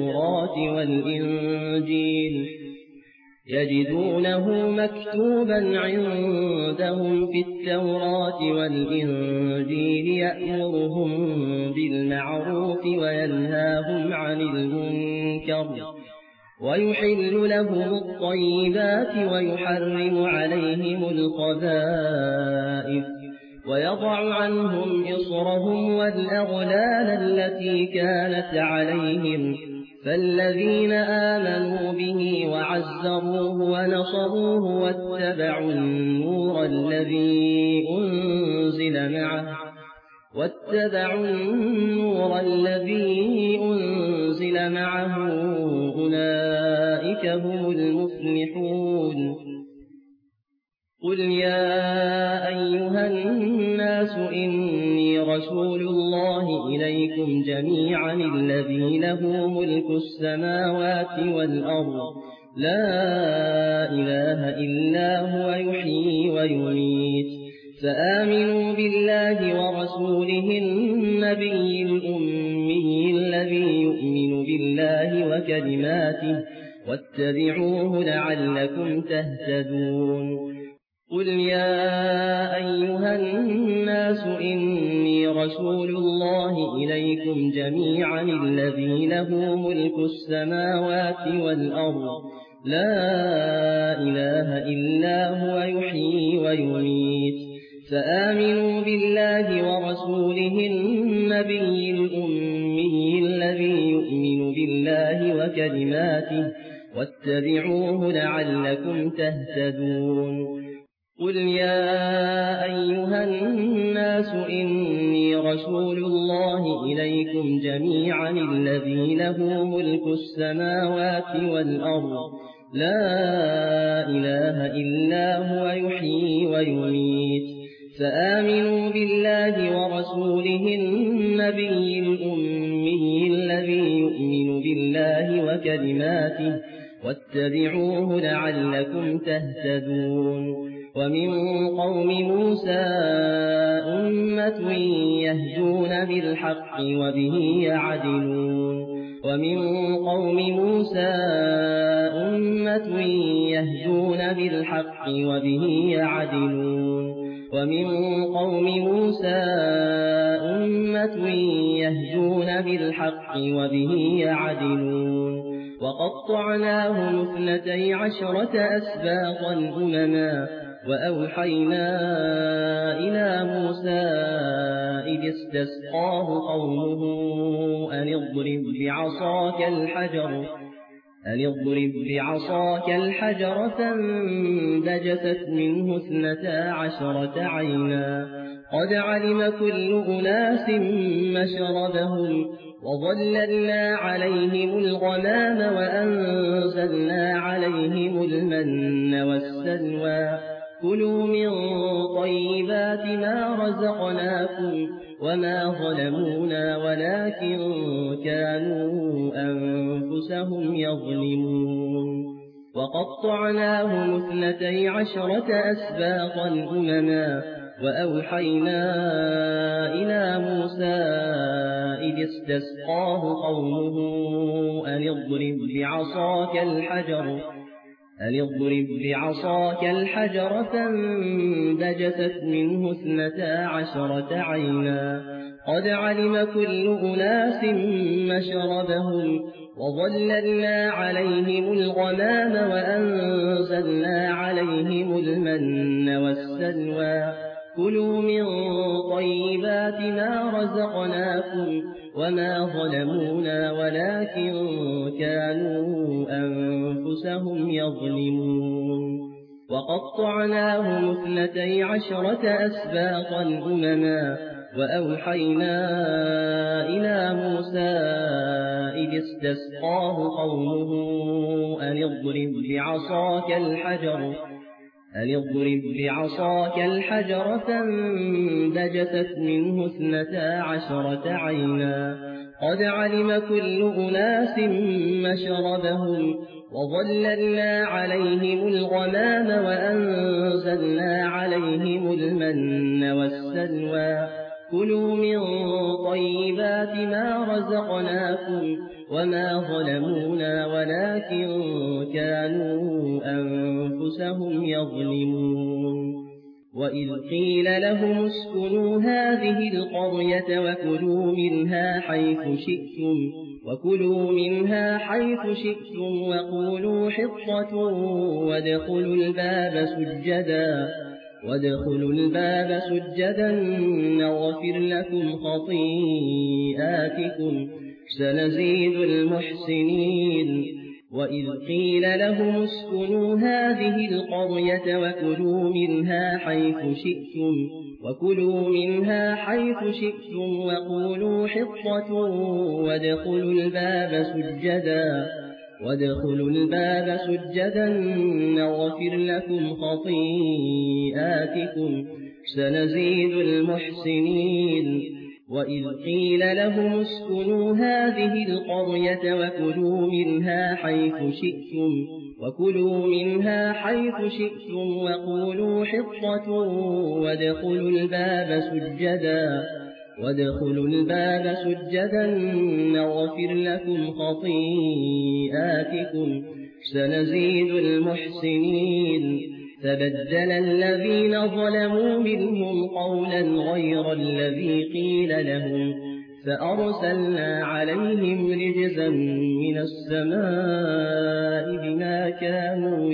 التوراة والإنجيل يأمرهم بالمعروف وينهاهم عن المنكر ويحل لهم الطيبات ويحرم عليهم الخبائث ويضع عنهم إصرهم والأغلال التي كانت عليهم فالذين آمنوا به وعزروه ونصروه واتبعوا النور الذي أنزل معه أولئك هم المفلحون قل يا أيها الناس إني رسول الله إليكم جميعا الذي له ملك السماوات والأرض لا إله إلا هو يحيي ويميت فآمنوا بالله ورسوله النبي الأمي الذي يؤمن بالله وكلماته واتبعوه لعلكم تهتدون قل يا أيها الناس إني رسول الله إليكم جميعا الذي له ملك السماوات والأرض لا إله إلا هو يحيي ويميت فآمنوا بالله ورسوله النبي الأمي الذي يؤمن بالله وكلماته واتبعوه لعلكم تهتدون قل يا أيها الناس إني رسول الله إليكم جميعا الذي له ملك السماوات والأرض لا إله إلا هو يحيي ويميت فآمنوا بالله ورسوله النبي الأمي الذي يؤمن بالله وكلماته واتبعوه لعلكم تهتدون ومن قوم موسى أمة يهدون بالحق وبه يعدلون ومن قوم موسى أمة يهدون بالحق وبه يعدلون ومن قوم موسى أمة يهدون بالحق وبه يعدلون وقطعناهم 12 أسباطا أمما وأوحينا إلى موسى إذ استسقاه قومه أن اضرب بعصاك الحجر فانبجست منه 12 عينا قد علم كل أناس مشربهم وظللنا عليهم الغمام وأنزلنا عليهم المن والسلوى كلوا من طيبات ما رزقناكم وما ظلمونا ولكن كانوا أنفسهم يظلمون وقطعناهم 12 أسباطا أمما وأوحينا إلى موسى إذ استسقاه قومه أن اضرب بعصاك الحجر فانبجست منه 12 عينا قد علم كل أناس مشربهم وظللنا عليهم الغمام وأنزلنا عليهم المن والسلوى كلوا من طيبات ما رزقناكم وما ظلمونا ولكن كانوا أنفسهم يظلمون وقطعناهم 12 أسباطا أمما وأوحينا إلى موسى إذ استسقاه قومه أن اضرب بعصاك الحجر فانبجست منه 12 عينا قد علم كل أناس مشربهم وظللنا عليهم الغمام وأنزلنا عليهم المن والسلوى كلوا من طيبات ما رزقناكم وما ظلمونا ولكن كانوا أنفسهم يظلمون وإذ قيل لهم اسكنوا هذه القرية وكلوا منها حيث شئتم وقولوا حطة وادخلوا الباب سجدا نغفر لكم خطيئاتكم سنزيد المحسنين وإذ قيل لهم اسكنوا هذه القرية وكلوا منها حيث شئتم وقولوا حطة وادخلوا الباب سجدا نغفر لكم خطيئاتكم سنزيد المحسنين وإذ قيل لهم اسكنوا هذه القرية وكلوا منها حيث شئتم وقولوا حطة وادخلوا الباب سجدا نغفر لكم خطيئاتكم سنزيد المحسنين فبدل الذين ظلموا منهم قولا غير الذي قيل لهم فأرسلنا عليهم رجزا من السماء بما كانوا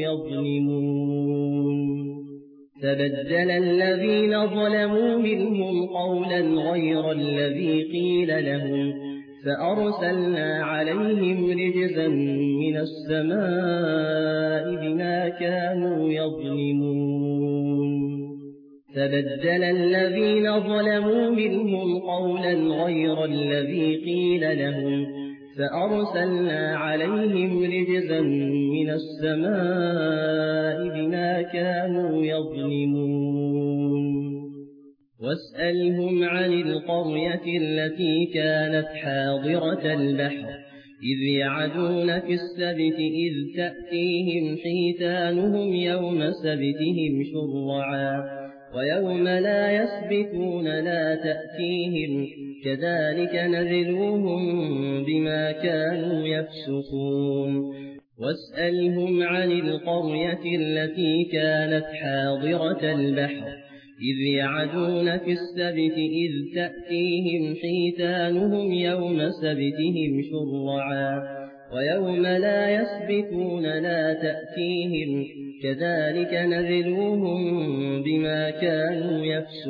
يظلمون فبدل الذين ظلموا منهم قولا غير الذي قيل لهم فأرسلنا عليهم رجزا من السماء بما كانوا يظلمون فبدل الذين ظلموا منهم قولا غير الذي قيل لهم فأرسلنا عليهم رجزا من السماء بما كانوا يظلمون واسألهم عن القرية التي كانت حاضرة البحر إذ يعدون في السبت إذ تأتيهم حيتانهم يوم سبتهم شرعا ويوم لا يسبتون لا تأتيهم كذلك نذلوهم بما كانوا يفسقون واسألهم عن القرية التي كانت حاضرة البحر إذ يعدون في السبت إذ تأتيهم حيتانهم يوم سبتهم شرعا ويوم لا يسبتون لا تأتيهم كذلك نذلوهم بما كانوا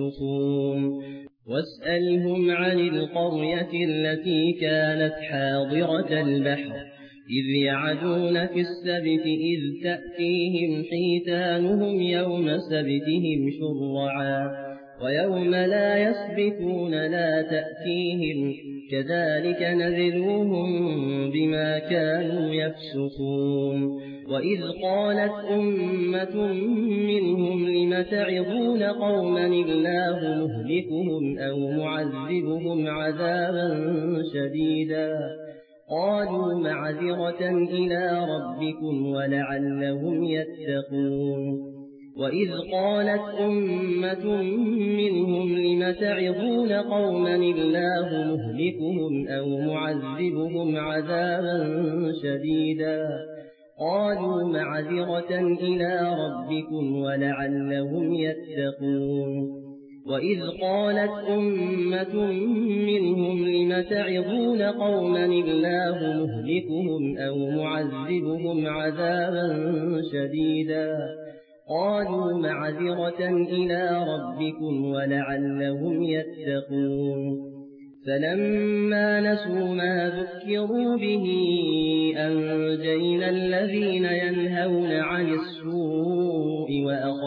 يفسقون واسألهم عن القرية التي كانت حاضرة البحر إذ يعدون في السبت إذ تأتيهم حيتانهم يوم سبتهم شرعا ويوم لا يسبتون لا تأتيهم كذلك نذلوهم بما كانوا يفسقون وإذ قالت أمة منهم لم تعظون قوما الله مهلكهم أو معذبهم عذابا شديدا قالوا معذرة إلى ربكم ولعلهم يتقون وإذ قالت أمة منهم لم تعظون قوما الله مهلكهم أو معذبهم عذابا شديدا قالوا معذرة إلى ربكم ولعلهم يتقون وإذ قالت أمة منهم لم تعظون قوما الله مهلكهم أو معذبهم عذابا شديدا قالوا معذرة إلى ربكم ولعلهم يتقون فلما نسوا ما ذكروا به أنجينا الذين ينهون عن السوء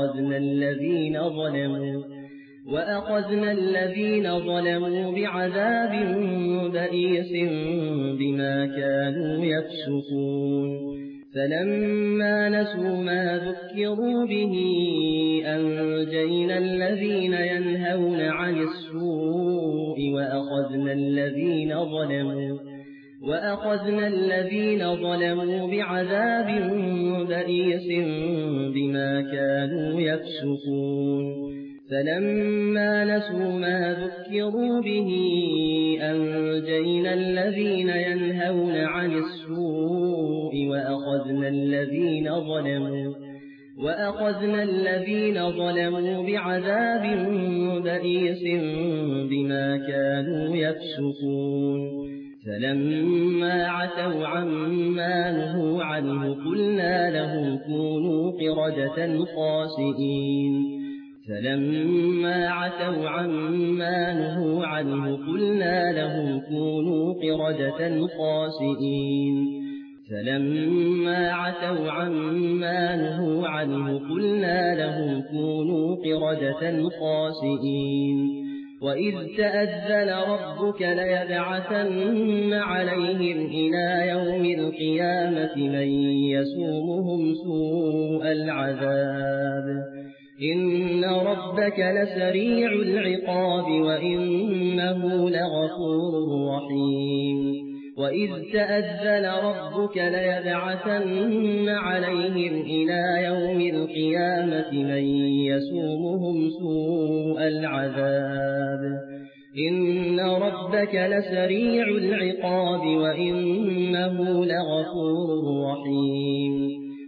وأخذنا الذين ظلموا بعذاب بئيس بما كانوا يفسقون فلما نسوا ما ذكروا به أنجينا الذين ينهون عن السوء وأخذنا الذين ظلموا بعذاب بئيس بما كانوا يفسقون فلما نسوا ما ذكروا به أنجينا الذين ينهون عن السوء وأخذنا الذين ظلموا بعذاب بئيس بما كانوا يفسقوا فلما عتوا عما نهوا عنه قلنا لهم كونوا قردة خاسئين فلما عتوا عما نهوا عنه قلنا لهم كونوا قردة خاسئين فلما عتوا عما نهوا عنه قلنا لهم كونوا قردة خاسئين وإذ تأذن ربك ليبعثن عليهم إلى يوم القيامة من يسومهم سوء العذاب إن ربك لسريع العقاب وإنه لغفور رحيم وإذ تأذن ربك ليبعثن عليهم إلى يوم القيامة من يسومهم سوء العذاب إن ربك لسريع العقاب وإنه لغفور رحيم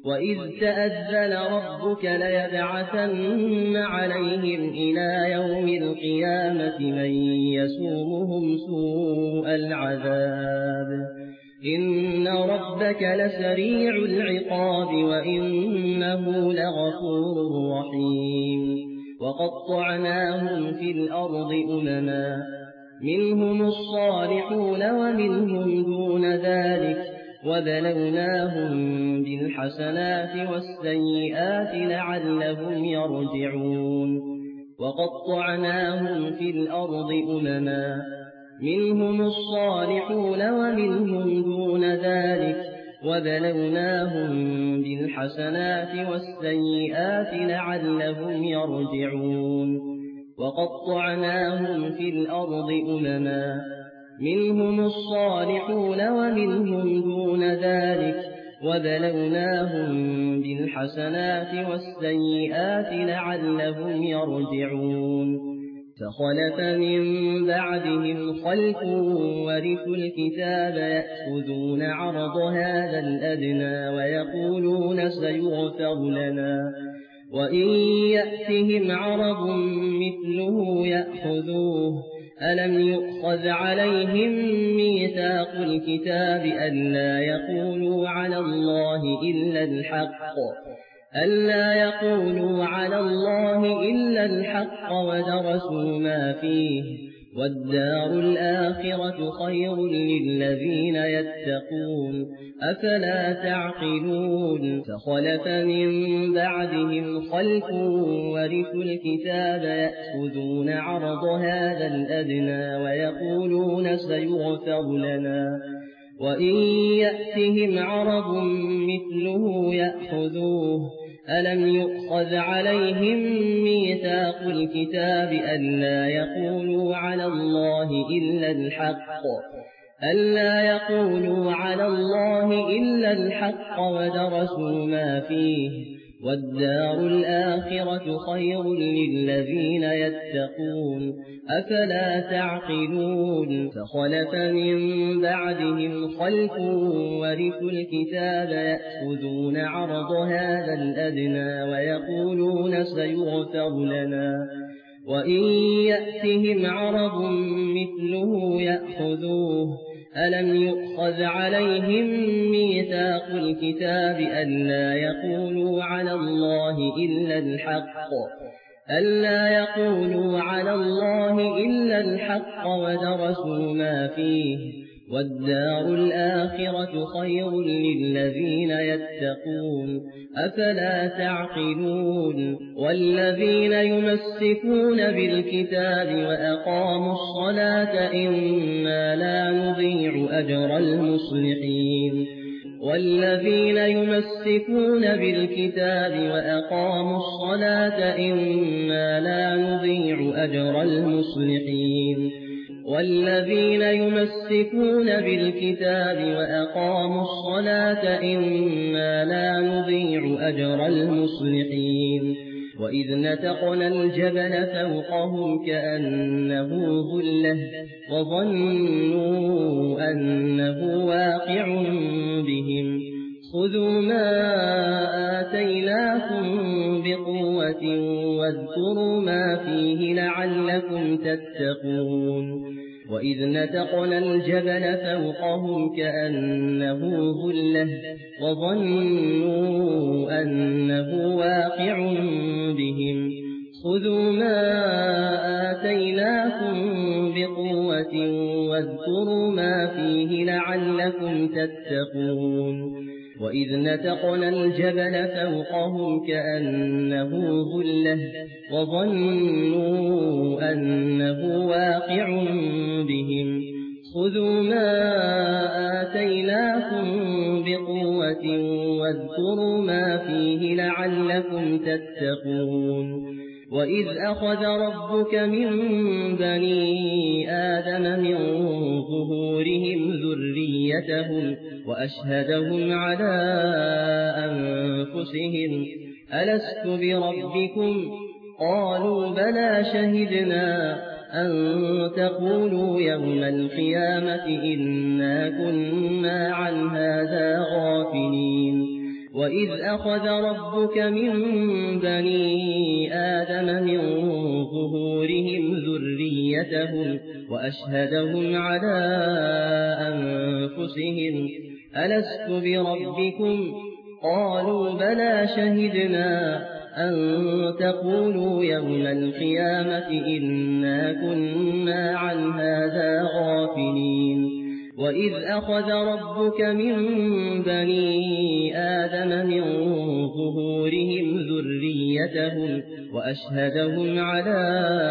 وإذ تأذن ربك ليبعثن عليهم إلى يوم القيامة من يسومهم سوء العذاب إن ربك لسريع العقاب وإنه لغفور رحيم وقطعناهم في الأرض أمما منهم الصالحون ومنهم دون ذلك وبلوناهم بالحسنات والسيئات لعلهم يرجعون وقطعناهم في الأرض أمما منهم الصالحون ومنهم دون ذلك وبلوناهم بالحسنات والسيئات لعلهم يرجعون وقطعناهم في الأرض أمما منهم الصالحون ومنهم دون ذلك وبلوناهم بالحسنات والسيئات لعلهم يرجعون فخلف من بعدهم خلف ورثوا الكتاب يأخذون عرض هذا الأدنى ويقولون سيغفر لنا وإن يأتهم عرض مثله يأخذوه ألم يؤخذ عليهم ميثاق الكتاب ألا يقولوا على الله إلا الحق ودرسوا ما فيه والدار الآخرة خير للذين يتقون أفلا تعقلون فخلف من بعدهم خلف ورثوا الكتاب يأخذون عرض هذا الأدنى ويقولون سيغفر لنا وإن يأتهم عرض مثله يأخذوه ألم يؤخذ عليهم ميثاق الكتاب ألا يقولوا على الله إلا الحق ودرسوا ما فيه والدار الآخرة خير للذين يتقون أفلا تعقلون فخلف من بعدهم خلف ورثوا الكتاب يأخذون عرض هذا الأدنى ويقولون سيغفر لنا وإن يأتهم عرض مثله يأخذوه ألم يؤخذ عليهم ميثاق الكتاب ألا يقولوا على الله إلا الحق ودرسوا ما فيه والدار الآخرة خير للذين يتقون أفلا تعقلون والذين يمسكون بالكتاب وأقاموا الصلاة إنا لا نضيع أجر المصلحين والذين يمسكون بالكتاب وأقاموا الصلاة إنا لا نضيع أجر المصلحين والذين يمسكون بالكتاب وأقاموا الصلاة إنا لا نضيع أجر المصلحين وإذ نتقنا الجبل فوقهم كأنه ظلة وظنوا أنه واقع بهم خذوا ما آتيناكم بقوة واذكروا ما فيه لعلكم تتقون وإذ نتقنا الجبل فوقهم كأنه ظلة وظنوا أنه واقع بهم خذوا ما آتيناكم بقوة واذكروا ما فيه لعلكم تتقون وإذ نتقنا الجبل فوقهم كأنه ظلة وظنوا أنه واقع بهم خذوا ما آتيناكم بقوة واذكروا ما فيه لعلكم تتقون وإذ أخذ ربك من بني آدم من ظهورهم ذريتهم وأشهدهم على أنفسهم ألست بربكم قالوا بلى شهدنا أن تقولوا يوم القيامة إنا كنا عن هذا غافلين وإذ أخذ ربك من بني آدم من ظهورهم ذريتهم وأشهدهم على أنفسهم ألست بربكم قالوا بلى شهدنا أن تقولوا يوم القيامة إنا كنا عن هذا غافلين وإذ أخذ ربك من بني آدم من ظهورهم ذريتهم وأشهدهم على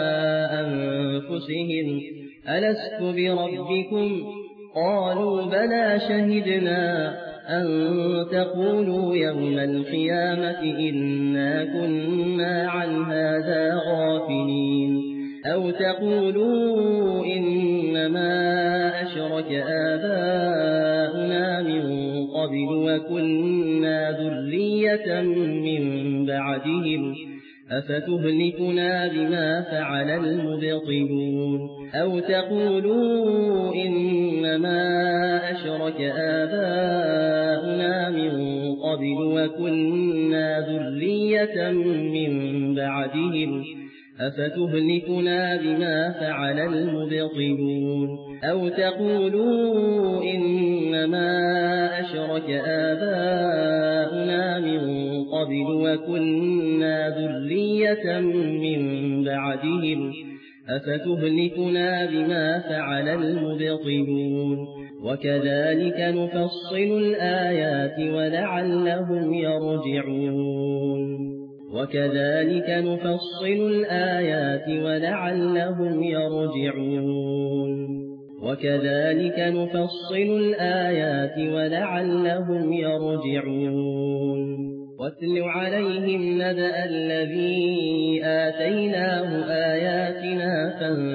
أنفسهم ألست بربكم قالوا بلى شهدنا أن تقولوا يوم القيامة إنا كنا عن هذا غافلين أو تقولوا إنما أشرك آباؤنا من قبل وكنا ذرية من بعدهم أفتهلكنا بما فعل المبطلون أو تقولوا إنما أشرك آباؤنا من قبل وكنا ذرية من بعدهم أفتهلكنا بما فعل المبطلون أو تقولوا إنما أشرك آباؤنا من قبل وكنا ذرية من بعدهم أفتهلكنا بما فعل المبطلون وكذلك نفصل الآيات ولعلهم يرجعون وكذلك نفصل الآيات ولعلهم يرجعون وكذلك نفصل الآيات ولعلهم يرجعون واتل عليهم نبأ الذي آتيناه آياتنا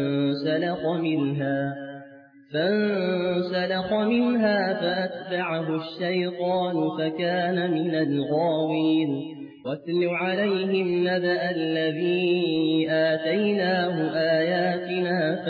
فانسلخ منها فأتبعه الشيطان فكان من الغاوين واتل عليهم نبأ الذي آتيناه آياتنا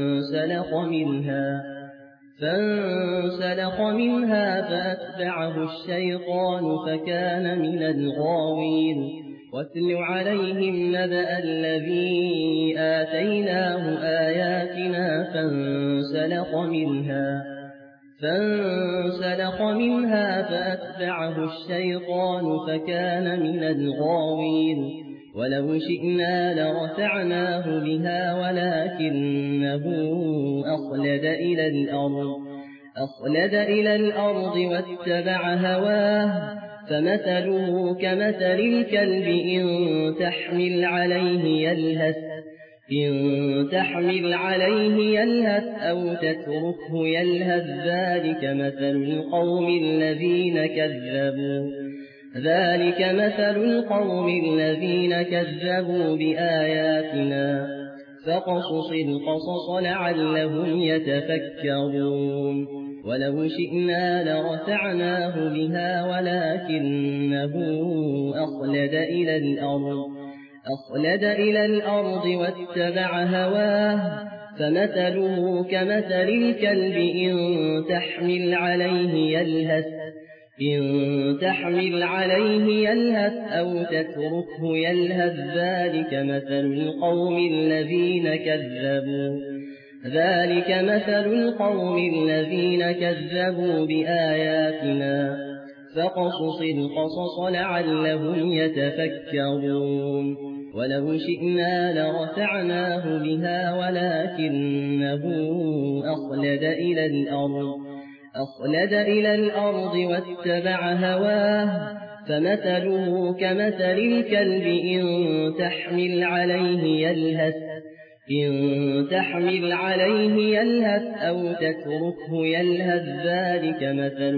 فانسلخ منها فأتبعه الشيطان فكان من الغاوين واتل عليهم نبأ الذي آتيناه آياتنا فانسلخ منها فأتبعه الشيطان فكان من الغاوين ولو شئنا لرفعناه بها ولكنه أخلد إلى الأرض واتبع هواه فمثله كمثل الكلب إن تحمل عليه يلهث أو تتركه يلهث ذلك مثل القوم الذين كذبوا بآياتنا فقصص القصص لعلهم يتفكرون ولو شئنا لرفعناه بها ولكنه أخلد إلى الأرض واتبع هواه فمثله كمثل الكلب إن تحمل عليه يلهث أو تتركه يلهث ذلك مثل القوم الذين كذبوا بآياتنا فقصص القصص لعلهم يتفكرون ولو شئنا لرفعناه بها ولكنه أخلد إلى الأرض واتبع هواه فمثله كمثل الكلب إن تحمل عليه يلهث أو تتركه يلهث ذلك مثل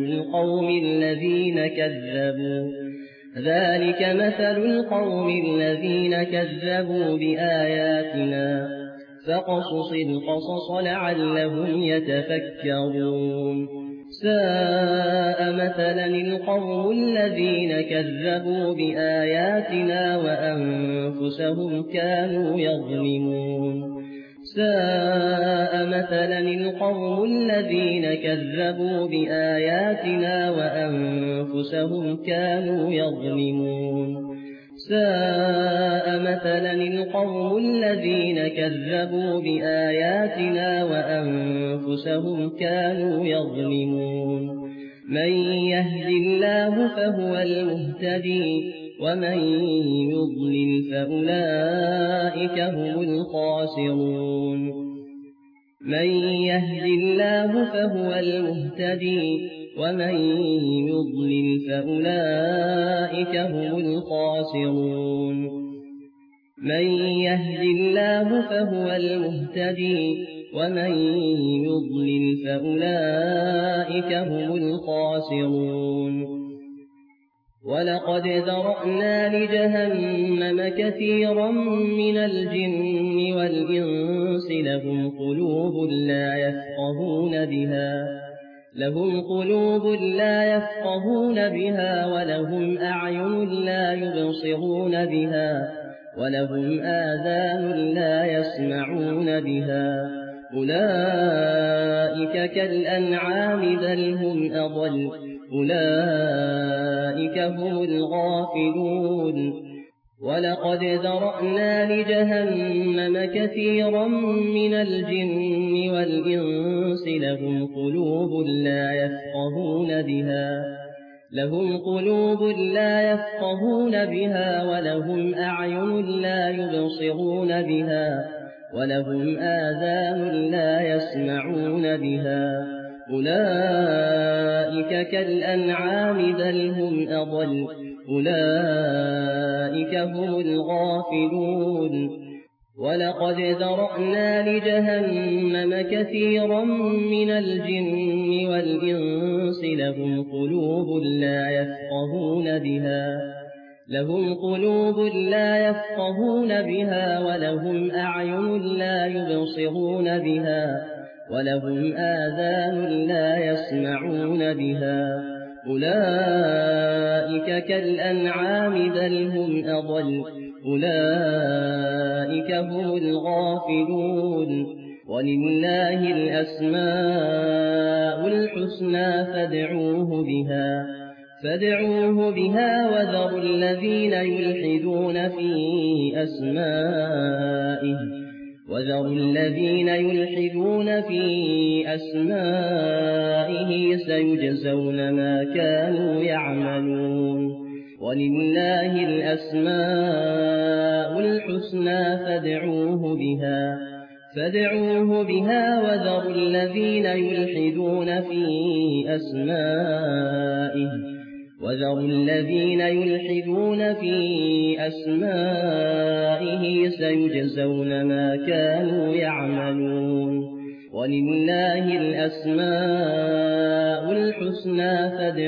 القوم الذين كذبوا بآياتنا فقصص القصص لعلهم يتفكرون ساء مثلا القوم الذين كذبوا بآياتنا وأنفسهم كانوا يظلمون ساء مثلا القوم الذين كذبوا بآياتنا وأنفسهم كانوا يظلمون ساء مثلا القوم الذين كذبوا بآياتنا وأنفسهم كانوا يظلمون من يهد الله فهو المهتدي ومن يضلل فأولئك هم الخاسرون من يهد الله فهو المهتدي ومن يضلل فأولئك هم الخاسرون من يهد الله فهو المهتدي ومن يضلل فأولئك هم الخاسرون ولقد ذرأنا لجهنم كثيرا من الجن والإنس لهم قلوب لا يفقهون بها ولهم أعين لا يبصرون بها ولهم آذان لا يسمعون بها أولئك كالأنعام بل هم أضل أولئك هم الغافلون ولقد ذرأنا لجهنم كثيرا من الجن والإنس لهم قلوب لا يفقهون بها ولهم أعين لا يبصرون بها ولهم آذان لا يسمعون بها أولئك كالأنعام بل هم أضل أولئك هم الغافلون ولقد ذرأنا لجهنم كثيرا من الجن والإنس لهم قلوب لا يفقهون بها ولهم أعين لا يبصرون بها ولهم آذان لا يسمعون بها أولئك كالأنعام بل هم أضل أولئك هم الغافلون ولله الأسماء الحسنى فادعوه بها وذروا الذين يلحدون في أسمائه سيجزون ما كانوا يعملون ولله الأسماء الحسنى فادعوه بها وذروا الذين يلحدون في أسمائه سيجزون ما كانوا يعملون ولله الأسماء الحسنى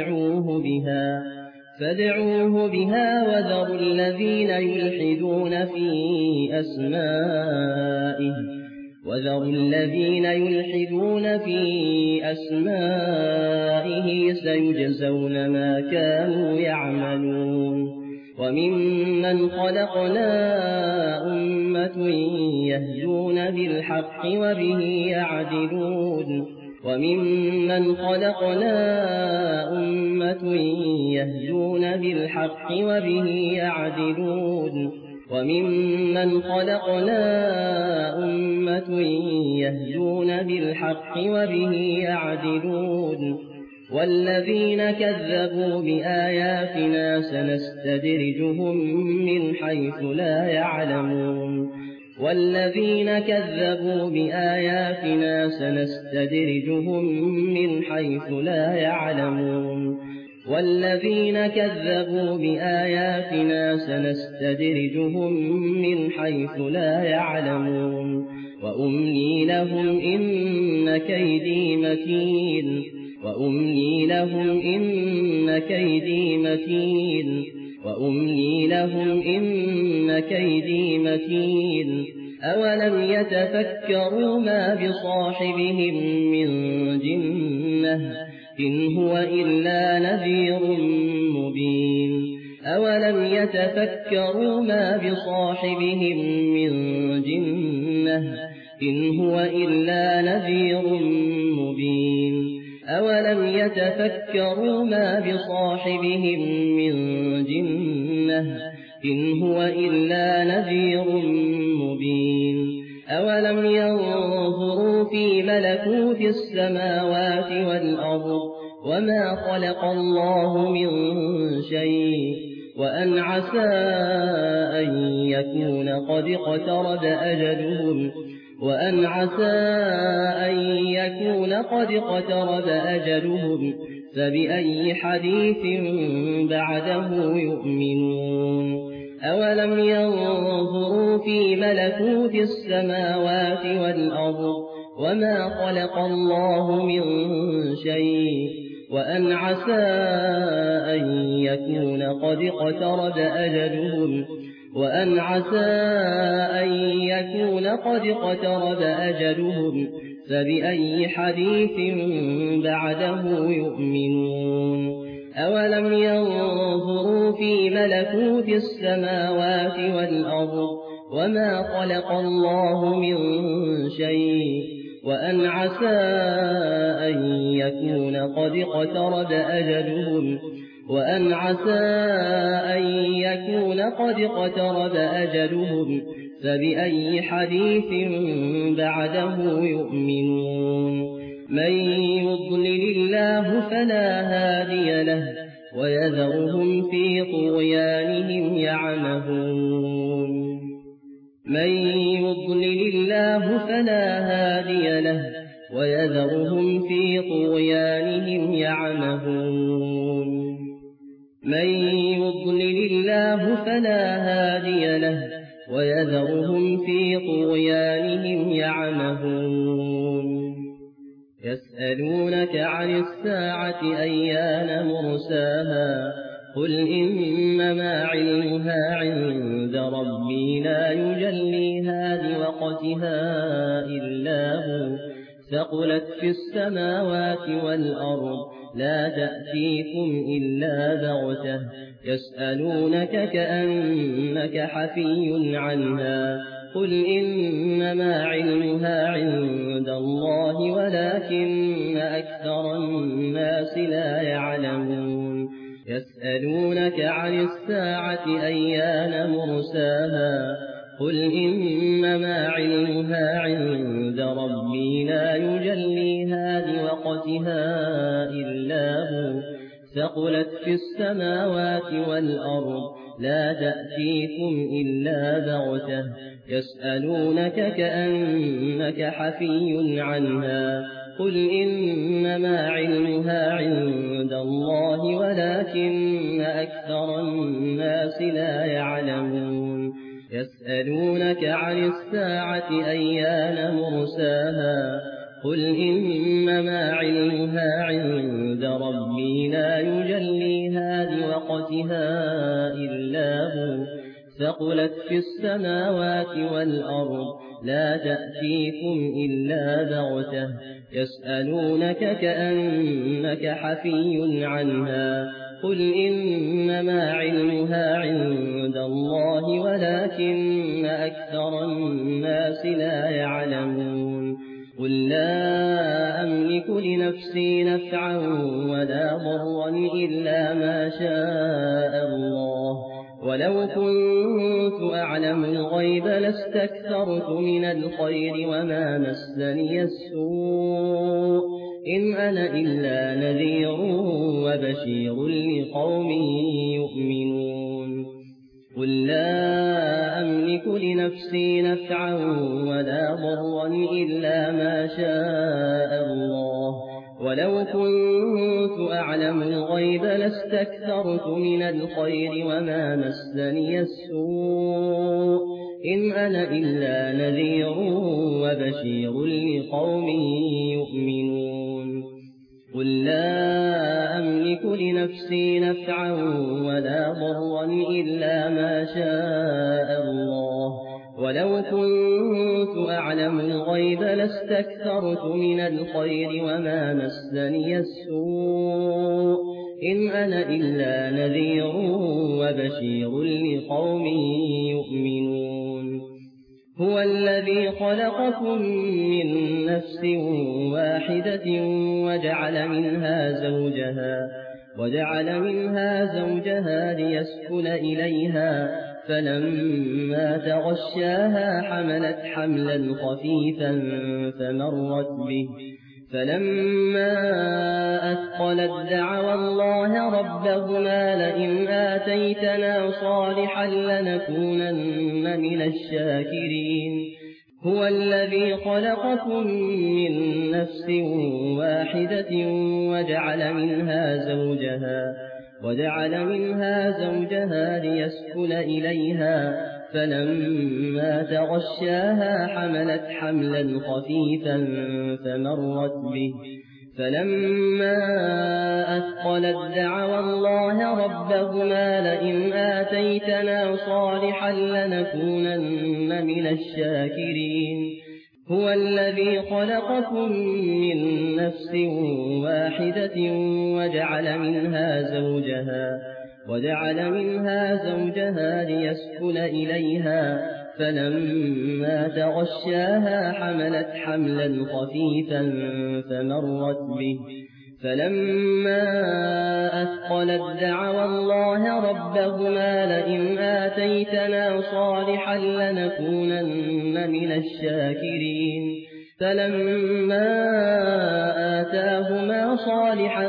فادعوه بها وذروا الذين يلحدون في أسمائه سيجزون ما كانوا يعملون وممن خلقنا أمة يهدون بالحق وبه يعدلون وممن خلقنا أمة يهدون بالحق وبه يعدلون والذين كذبوا بآياتنا سنستدرجهم من حيث لا يعلمون وأملي لهم إن كيدي متين أولم يتفكروا ما بصاحبهم من جنة إن هو إلا نذير مبين أولم يتفكروا ما بصاحبهم من جنة إن هو إلا نذير مبين أولم يتفكروا ما بصاحبهم من جنة إن هو إلا نذير مبين أولم ينظروا في ملكوت السماوات والأرض وما خلق الله من شيء وأن عسى أن يكون قد اقترب أجلهم فبأي حديث بعده يؤمنون أولم ينظروا في ملكوت السماوات والأرض وما خلق الله من شيء وأن عسى أن يكون قد اقترب أجلهم فبأي حديث بعده يؤمنون أولم ينظروا في ملكوت السماوات والأرض وما خلق الله من شيء وأن عسى أن يكون قد اقترب أجلهم فبأي حديث بعده يؤمنون من يضلل الله فلا هادي له ويذرهم في طغيانهم يعمهون يسألونك عن الساعة أيان مرساها قل إنما علمها عند ربي لا يجليها لوقتها إلا هو ثقلت في السماوات والأرض لا تأتيكم إلا بغتة يسألونك كأنك حفي عنها قل إنما علمها عند الله ولكن أكثر الناس لا يعلمون يسألونك عن الساعة أيان مرساها قل إنما علمها عند ربي لا يجليها لوقتها إلا هو ثقلت في السماوات والأرض لا تأتيكم إلا بغتة يسألونك كأنك حفي عنها قل إنما علمها عند الله ولكن أكثر الناس لا يعلمون يسألونك عن الساعة أيان مرساها قل إنما علمها عند ربي لا يجليها لوقتها إلا هو ثقلت في السماوات والأرض لا تأتيكم إلا بغتة يسألونك كأنك حفي عنها قل إنما علمها عند الله ولكن أكثر الناس لا يعلمون قل لا أملك لنفسي نفعا ولا ضرا إلا ما شاء الله ولو كنت أعلم الغيب لاستكثرت من الخير وما مسني السوء إن أنا إلا نذير وبشير لقوم يؤمنون قل لا أملك لنفسي نفعا ولا ضرا إلا ما شاء الله ولو كنت أعلم الغيب لاستكثرت من الخير وما مسني السوء إن أنا إلا نذير وبشير لقوم يؤمنون قل لا أملك لنفسي نفعا ولا ضرا إلا ما شاء الله ولو كنت أعلم الغيب لاستكثرت من الخير وما مسني السوء إن أنا إلا نذير وبشير لقوم يؤمنون هو الذي خلقكم من نفس واحدة وجعل منها زوجها ليسكن إليها فلما تغشاها حملت حملا خفيفا فمرت به فلما أثقلت دعوا الله ربهما لئن آتيتنا صالحا لنكونن من الشاكرين هو الذي خلقكم من نفس واحدة وجعل منها زوجها ليسكن إليها فلما تغشاها حملت حملا خفيفا فمرت به فلما أثقلت دعوا الله ربهما لئن آتيتنا صالحا لنكونن من الشاكرين هو الذي خلقكم من نفس واحدة وجعل منها زوجها ليسكن إليها فلما تغشاها حملت حملا خفيفا فمرت به فلما أثقلت دعوا الله ربهما لئن آتيتنا صالحا لنكونن من الشاكرين فلما آتاهما صالحا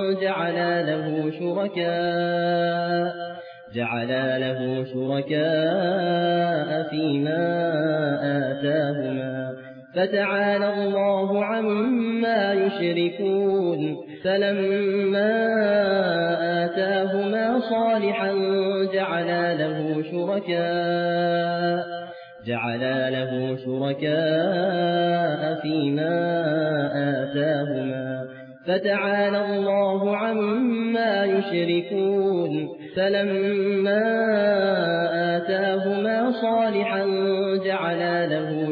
جعلا له شركاء فيما آتاهما فتعالى الله عما يشركون فلما آتاهما صالحا جعلا له شركاء فيما آتاهما فتعالى الله عما يشركون فلما آتاهما صالحا جعلا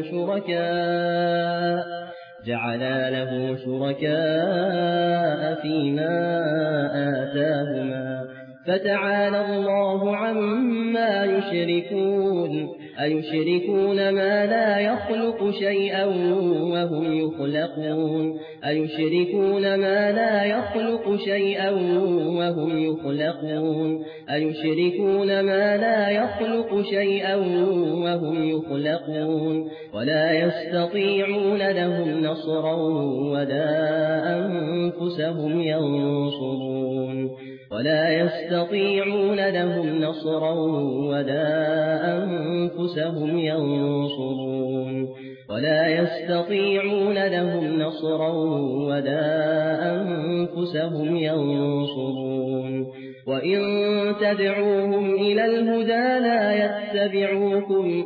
له شركاء فيما آتاهما فتعالى الله عما يشركون أيشركون ما لا يخلق شيئا وهم يخلقون أيشركون ما لا يخلق شيئا وهم يخلقون أيشركون ما لا يخلق شيئا وهم يخلقون ولا يستطيعون لهم نصرا ولا أنفسهم ينصرون ولا يستطيعون لهم نصرا ولا أنفسهم ينصرون ولا يستطيعون لهم نصرا ولا أنفسهم ينصرون وإن تدعوهم إلى الهدى لا يتبعوكم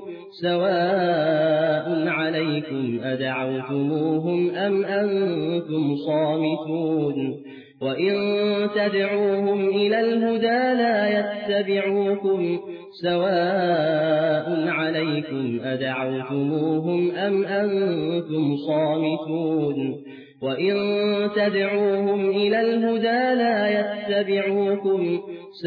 سواء عليكم أدعوتموهم أم أنتم صامتون وإن تدعوهم إلى الهدى لا يتبعوكم سواء عليكم أدعوتموهم أم أنتم صامتون وإن تدعوهم إلى الهدى لا يتبعوكم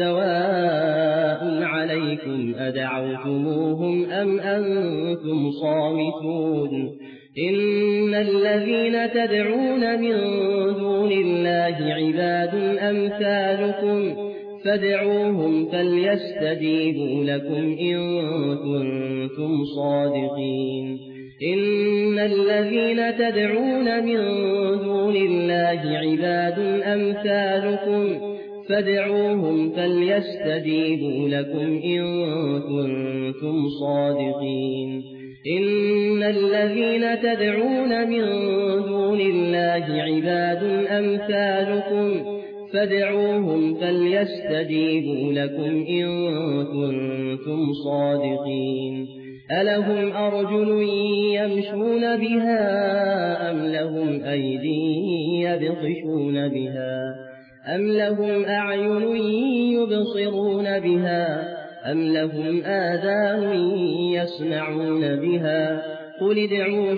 سواء عليكم أدعوتموهم أم أنتم صامتون إن الذين تدعون من دون الله عباد أمثالكم فادعوهم فليستجيبوا لكم إن كنتم صادقين إن الذين تدعون من دون الله عباد أمثالكم فادعوهم فليستجيبوا لكم إن كنتم صادقين إن الذين تدعون من دون الله عباد أمثالكم فادعوهم فليستجيبوا لكم إن كنتم صادقين ألهم أرجل يمشون بها أم لهم أيدي يبطشون بها أم لهم أعين يبصرون بها أم لهم آذان يسمعون بها قل ادعوا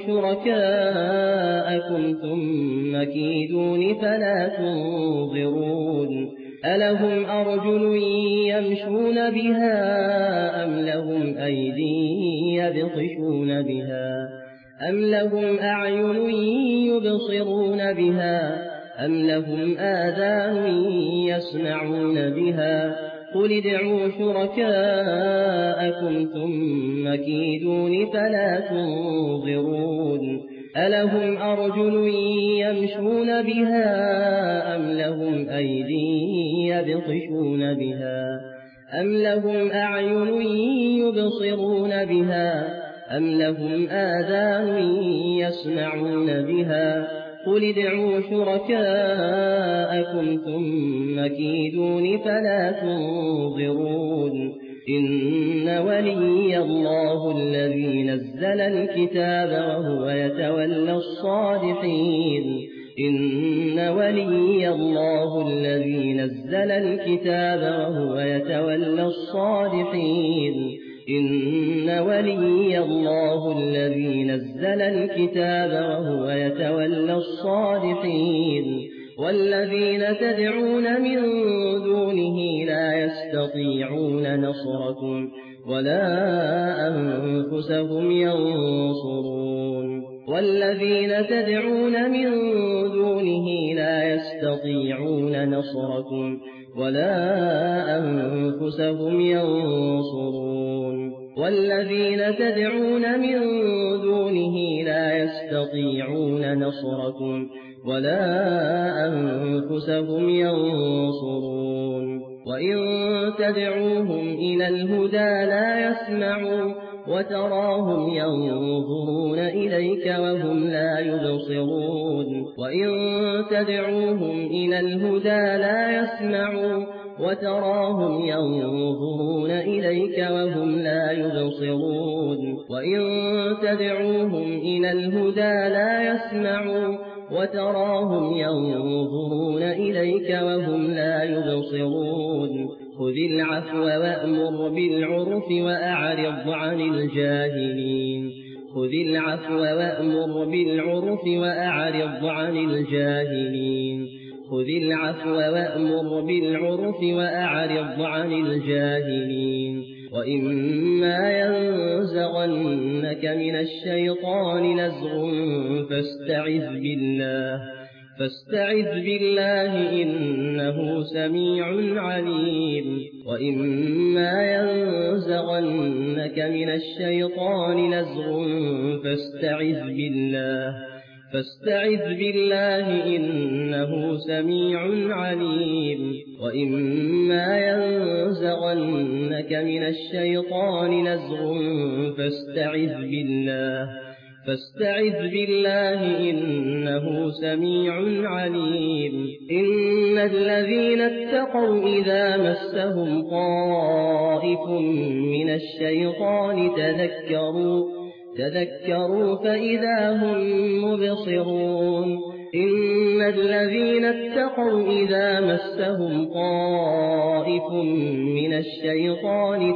شركاءكم ثم كيدون فلا تنظرون ألهم أرجل يمشون بها أم لهم أيدي يبطشون بها أم لهم أعين يبصرون بها أم لهم آذان يسمعون بها قل ادعوا شركاءكم ثم كيدون فلا تنظرون ألهم أرجل يمشون بها أم لهم أيدي يبطشون بها أم لهم أعين يبصرون بها أم لهم آذان يسمعون بها قل ادعوا شركاءكم ثم كيدون فلا تنظرون إن ولي الله الذي نزل الكتاب وهو يتولى الصالحين إن ولي الله الذي نزل الكتاب وهو يتولى الصالحين إن ولي الله الذي نزل الكتاب وهو يتولى الصالحين والذين تدعون من دونه لا يستطيعون نصركم ولا أنفسهم ينصرون والذين تدعون من دونه لا يستطيعون نصركم ولا أنفسهم ينصرون والذين تدعون من دونه لا يستطيعون نصركم ولا أنفسهم ينصرون وإن تدعوهم إلى الهدى لا يسمعوا وتراهم ينظرون إليك وهم لا يبصرون وإن تدعوهم إلى الهدى لا يسمعوا وتراهم ينظرون إليك وهم لا يبصرون وإن تدعوهم إلى الهدى لا يسمعوا وتراهم ينظرون إليك وهم لا يبصرون خذ العفو وأمر بالعرف وأعرض عن الجاهلين خذ العفو وأمر بالعرف وأعرض عن الجاهلين خذ العفو وأمر بالعرف وأعرض عن الجاهلين وإما ينزغنك من الشيطان نزغ فاستعذ بالله إنه سميع عليم وإما ينزغنك من الشيطان نزغ فاستعذ بالله إنه سميع عليم وإما ينزغنك من الشيطان نزغ فاستعذ بالله إنه سميع عليم إن الذين اتقوا إذا مسهم طائف من الشيطان تذكروا فإذا هم مبصرون إن الذين اتقوا إذا مسهم طائف من الشيطان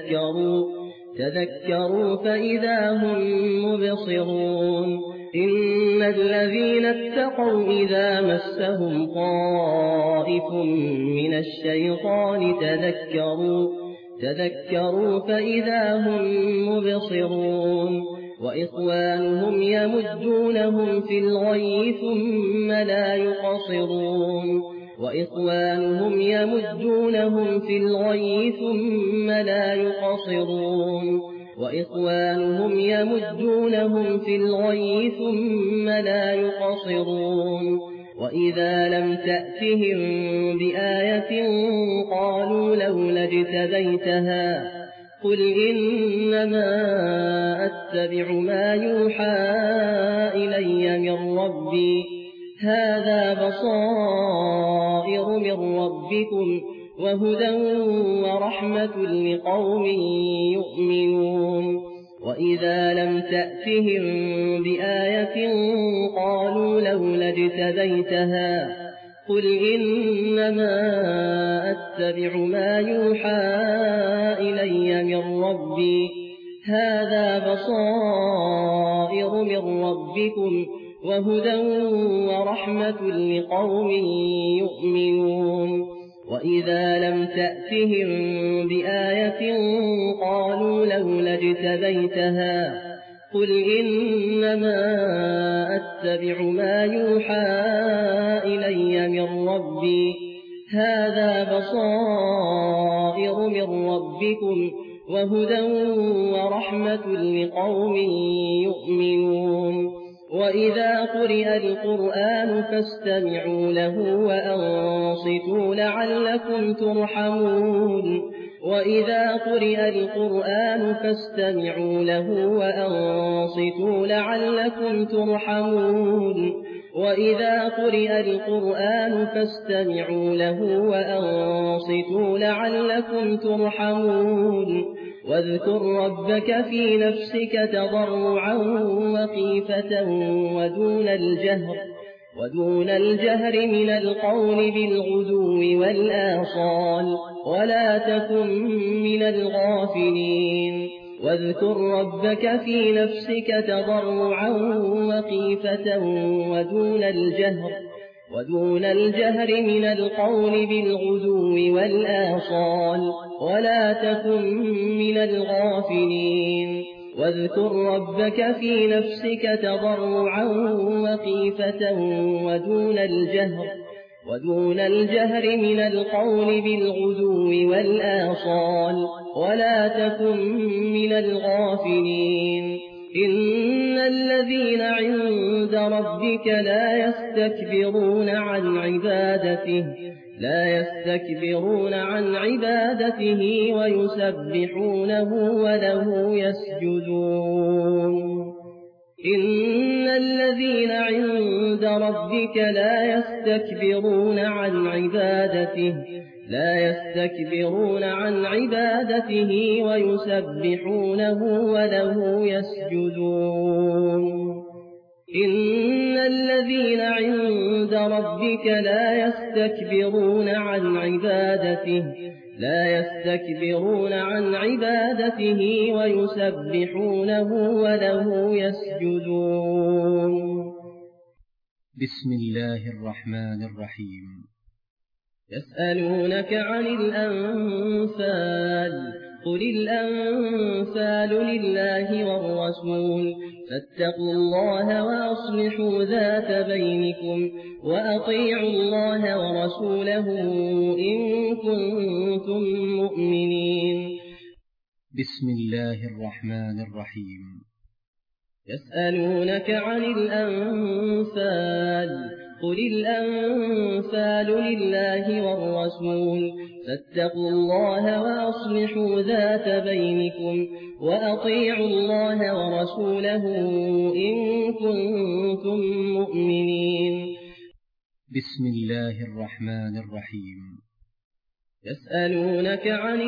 تذكروا فإذا هم مبصرون إن الذين اتقوا إذا مسهم طائف من الشيطان تذكروا فإذا هم مبصرون وإخوانهم يمدونهم في الغي ثم لا يقصرون وإخوانهم يمدونهم في الغي ثم لا يقصرون وإخوانهم يمدونهم في الغي ثم لا يقصرون وإذا لم تأتهم بآية قالوا لولا اجتبيتها قل إنما أتبع ما يوحى إلي من ربي هذا بصائر من ربكم وهدى ورحمة لقوم يؤمنون وإذا لم تأتهم بآية قالوا لولا اجتبيتها قل إنما أتبع ما يوحى إلي من ربي هذا بصائر من ربكم وهدى ورحمة لقوم يؤمنون وإذا لم تأتهم بآية قالوا لولا اجتبيتها قل إنما أتبع ما يوحى إلي من ربي هذا بصائر من ربكم وهدى ورحمة لقوم يؤمنون وإذا قرئ القرآن فاستمعوا له وأنصتوا لعلكم ترحمون وإذا قرئ القرآن فاستمعوا له وأنصتوا لعلكم ترحمون وإذا قرئ القرآن فاستمعوا له وأنصتوا لعلكم ترحمون واذكر ربك في نفسك تضرعا وخيفة ودون الجهر من القول بالغدو والآصال ولا تكن من الغافلين واذكر ربك في نفسك تضرعا وخيفة ودون الجهر من القول بالغدو والآصال ولا تكن من الغافلين واذكر ربك في نفسك تضرعا وخيفة ودون الجهر من القول بالغدو والآصال ولا تكن من الغافلين إن الذين عند ربك لا يستكبرون عن عبادته ويسبحونه وله يسجدون إن الذين عند ربك لا يستكبرون عن عبادته ويسبحونه وله يسجدون إن الذين عند ربك لا يستكبرون عن عبادته ويسبحونه وله يسجدون. بسم الله الرحمن الرحيم. يسألونك عن الأنفال قل الأنفال لله والرسول فاتقوا الله وأصلحوا ذات بينكم وأطيعوا الله ورسوله إن كنتم مؤمنين. بسم الله الرحمن الرحيم. يسألونك عن الأنفال قل الأنفال لله والرسول فاتقوا الله وأصلحوا ذات بينكم وأطيعوا الله ورسوله إن كنتم مؤمنين. بسم الله الرحمن الرحيم. يسألونك عن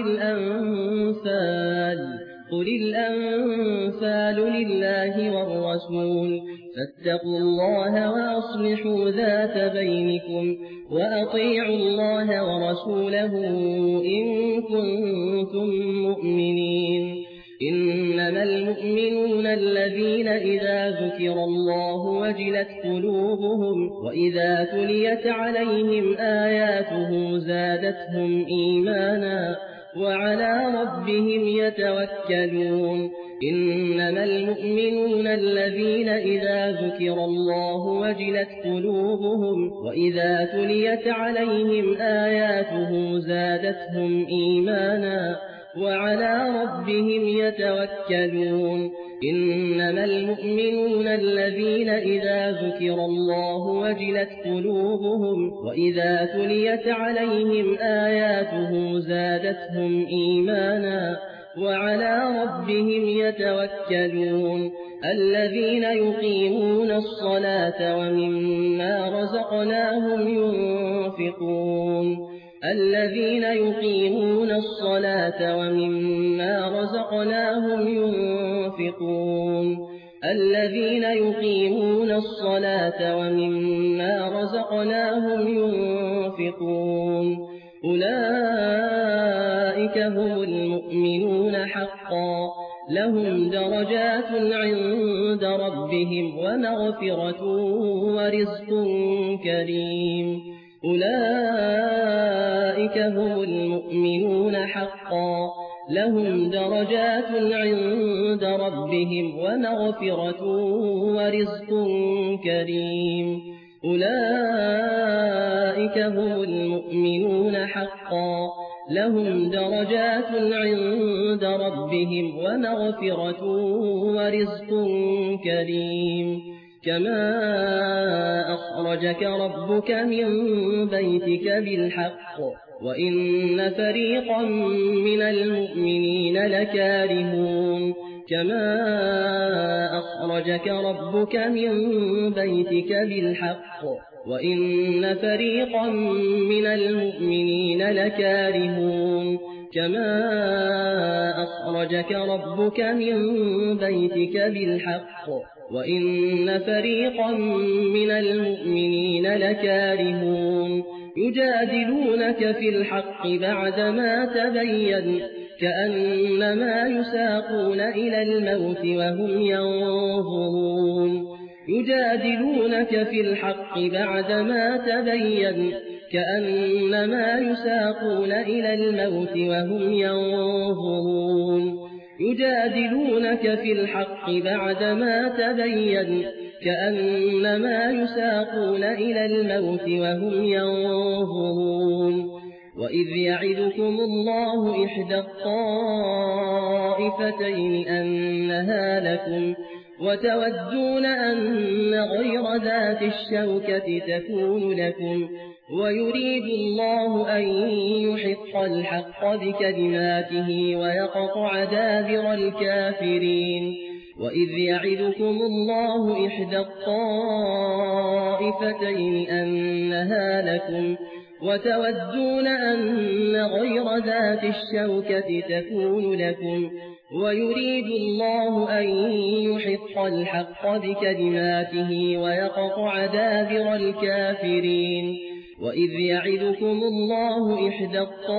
الأنفال قل الأنفال لله والرسول فاتقوا الله وأصلحوا ذات بينكم وأطيعوا الله ورسوله إن كنتم مؤمنين. إنما المؤمنون الذين إذا ذكر الله وجلت قلوبهم وإذا تليت عليهم آياته زادتهم إيمانا وعلى ربهم يتوكلون. إنما المؤمنون الذين إذا ذكر الله وجلت قلوبهم وإذا تليت عليهم آياته زادتهم إيمانا وعلى ربهم يتوكلون. إنما المؤمنون الذين إذا ذكر الله وجلت قلوبهم وإذا تليت عليهم آياته زادتهم إيمانا وعلى ربهم يتوكلون. الذين يقيمون الصلاة ومما رزقناهم ينفقون. الذين يقيمون الصلاة ومما رزقناهم ينفقون. الذين يقيمون الصلاة ومما رزقناهم ينفقون. أولئك هم المؤمنون حقا لهم درجات عند ربهم ومغفرة ورزق كريم. أولئك هم المؤمنون حقا لهم درجات عند ربهم ومغفرة ورزق كريم أولئك هم المؤمنون حقا لهم درجات عند ربهم ومغفرة ورزق كريم كما أخرجك ربك من بيتك بالحق وإن فريقا من المؤمنين لكارهون كما أخرجك ربك من بيتك بالحق وإن فريقا من المؤمنين لكارهون كما أخرجك ربك من بيتك بالحق وإن فريقا من المؤمنين لكارهون يجادلونك في الحق بعدما تبين كأنما يساقون إلى الموت وهم ينظرون يجادلونك في الحق بعدما تبين كأنما يساقون إلى الموت وهم ينظرون يجادلونك في الحق بعدما تبين كأنما يساقون إلى الموت وهم ينظرون وإذ يعدكم الله إحدى الطائفتين أنها لكم وتودون أن غير ذات الشوكة تكون لكم ويريد الله أن يحق الحق بكلماته ويقطع دابر الكافرين وإذ يعدكم الله إحدى الطائفتين أنها لكم وتودون أن غير ذات الشوكة تكون لكم ويريد الله أن يحق الحق بكلماته ويقطع دابر الكافرين وإذ يعدكم الله إحدى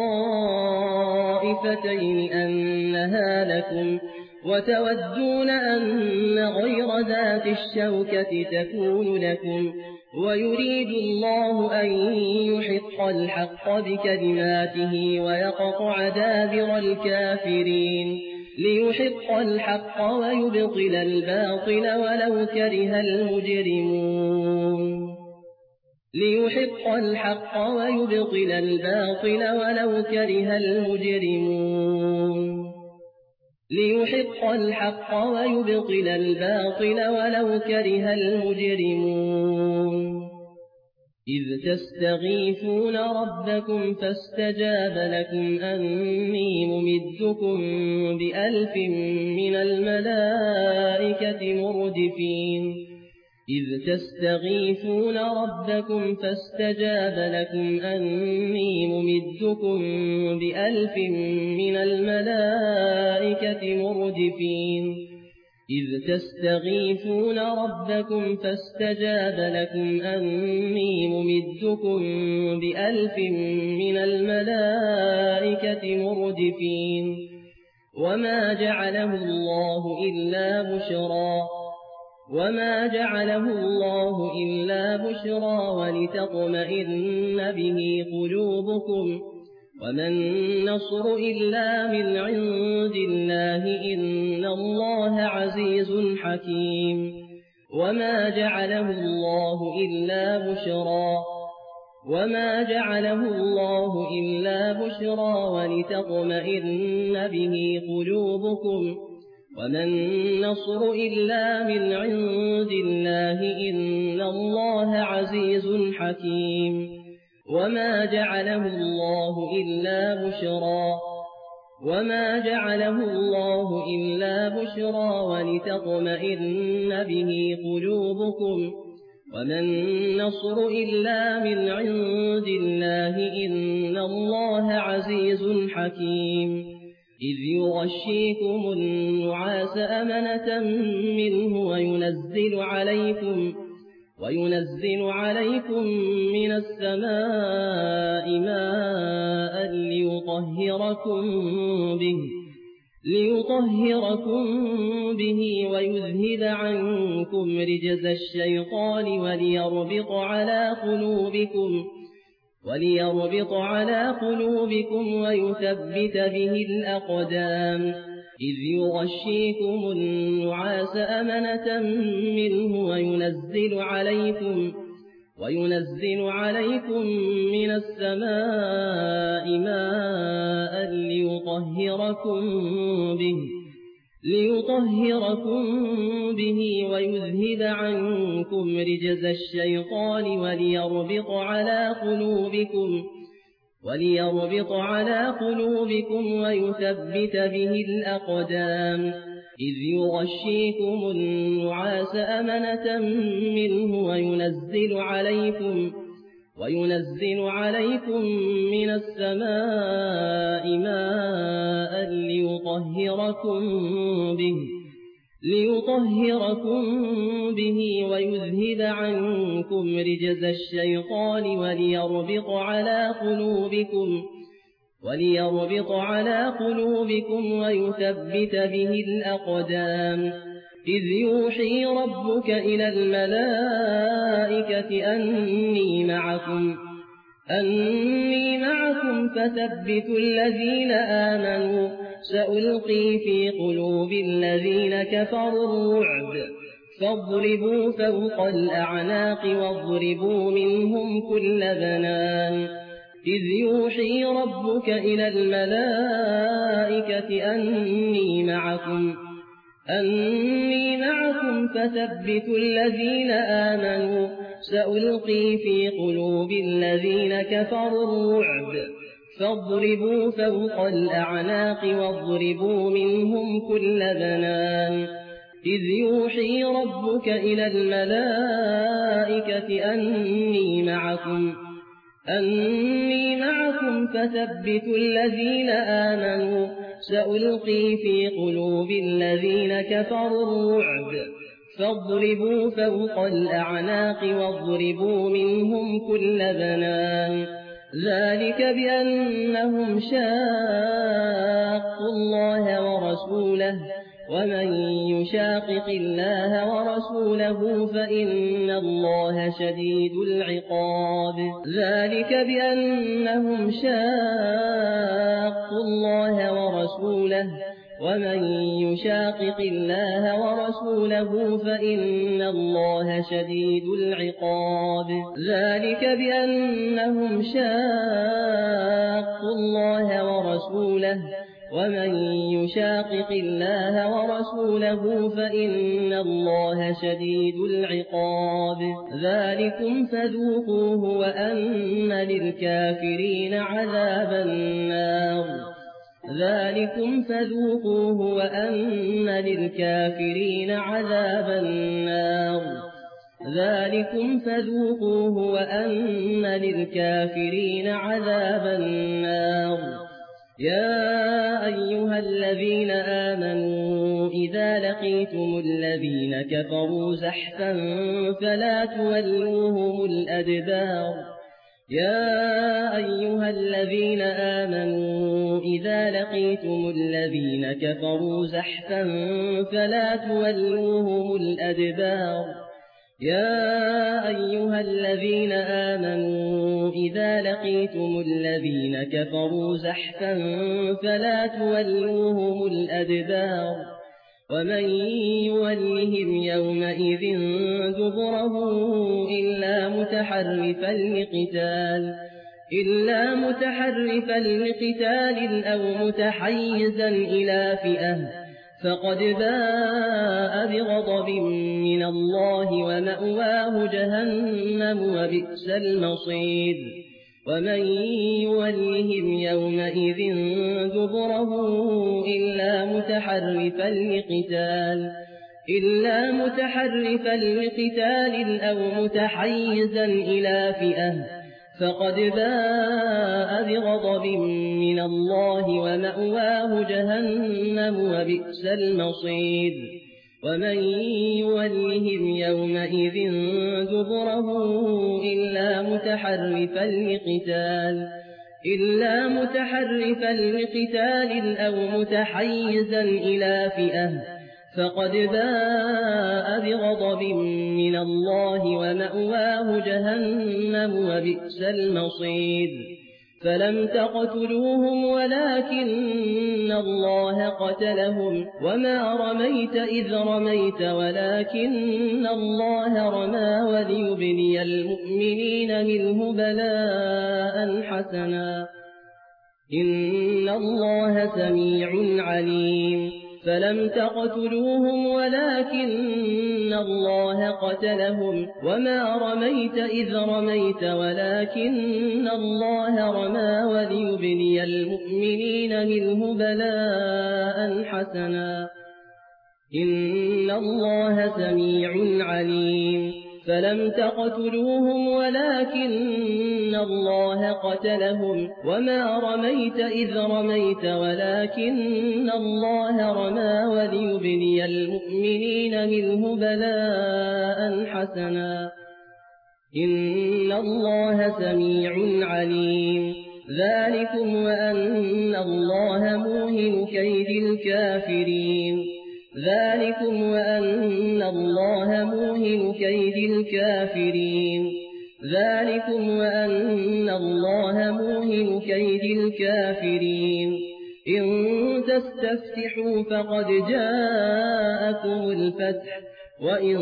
الطائفتين أنها لكم وتودون أن غير ذات الشوكة تكون لكم ويريد الله أن يحق الحق بكلماته ويقطع دابر الكافرين ليحق الحق ويبطل الباطل ولو كره المجرمون ليحق الحق ويبطل الباطل ولو كره المجرمون ليحق الحق ويبطل الباطل ولو كره المجرمون إذ تستغيثون ربكم فاستجاب لكم أني ممدكم ب1000 من الملائكة مردفين إذ تستغيثون ربكم فاستجاب لكم أني ممدكم ب1000 من الملائكة مردفين إذ تستغيثون ربكم فاستجاب لكم أني ممدكم ب1000 من الملائكة مردفين وما جعله الله إلا بشرى ولتطمئن به قلوبكم وما النصر إلا من عند الله إن الله عزيز حكيم وما جعله الله إلا بشرى ولتطمئن به قلوبكم وما النصر إلا من عند الله إن الله عزيز حكيم وما جعله الله إلا بشرى ولتطمئن به قلوبكم وما النصر إلا من عند الله إن الله عزيز حكيم إذ يغشيكم النعاس أمنة منه وينزل عليكم من السماء ماء ليطهركم به ويذهب عنكم رجز الشيطان وليربط على قلوبكم وليربط على قلوبكم ويثبت به الأقدام إذ يغشيكم النعاس أمنة منه وينزل عليكم من السماء ماء ليطهركم به ويذهب عنكم رجز الشيطان وليربط على قلوبكم ويثبت به الأقدام إذ يغشيكم النعاس أمنة منه وينزل عليكم من السماء ماء ليطهركم به ويذهب عنكم رجز الشيطان وليربط على قلوبكم ويثبت به الأقدام إذ يوحي ربك إلى الملائكة أني معكم فثبتوا الذين آمنوا سألقي في قلوب الذين كفروا الرعب فاضربوا فوق الأعناق واضربوا منهم كل بنان إذ يوحي ربك إلى الملائكة أني معكم فثبتوا الذين آمنوا سألقي في قلوب الذين كفروا الرعب فاضربوا فوق الأعناق واضربوا منهم كل بنان إذ يوحي ربك إلى الملائكة أني معكم فثبتوا الذين آمنوا سألقي في قلوب الذين كفروا الرعب فاضربوا فوق الأعناق واضربوا منهم كل بنان ذلك بأنهم شاقوا الله ورسوله ومن يشاقق الله ورسوله فإن الله شديد العقاب ذلك بأنهم شاقوا الله ورسوله ومن يشاقق الله ورسوله فإن الله شديد العقاب ذلك بأنهم شاقوا الله ورسوله ومن يشاقق الله ورسوله فإن الله شديد العقاب ذلكم فذوقوه وأن للكافرين عذاب النار يا أيها الذين آمنوا إذا لقيتم الذين كفروا زحفا فلا تولوهم الأدبار يا أيها الذين آمنوا إذا لقيتم الذين كفروا زحفا فلا تولوهم الأدبار ومن يولهم يومئذ دبره إلا متحرفا لقتال أو متحيزا إلى فئة فقد باء بغضب من الله ومأواه جهنم وبئس المصير ومن يولهم يومئذ دبره إلا متحرفا لقتال أو متحيزا إلى فئة فقد باء بغضب من الله ومأواه جهنم وبئس المصير ومن يولهم يومئذ دبره إلا متحرفا لقتال أو متحيزا إلى فئة فقد باء بغضب من الله ومأواه جهنم وبئس المصير فلم تقتلوهم ولكن الله قتلهم وما رميت إذ رميت ولكن الله رمى وليبلي المؤمنين منه بلاء حسنا إن الله سميع عليم فلم تقتلوهم ولكن الله قتلهم وما رميت إذ رميت ولكن الله رمى وليبلي المؤمنين منه بلاء حسنا إن الله سميع عليم فلم تقتلوهم ولكن الله قتلهم وما رميت إذ رميت ولكن الله رمى وليبلي المؤمنين منه بلاء حسنا إن الله سميع عليم ذلكم وأن الله موهن كيد الكافرين ذلكم وأن الله موهن كيد الكافرين ذلكم وأن الله موهن كيد الكافرين إن تستفتحوا فقد جاءكم الفتح وإن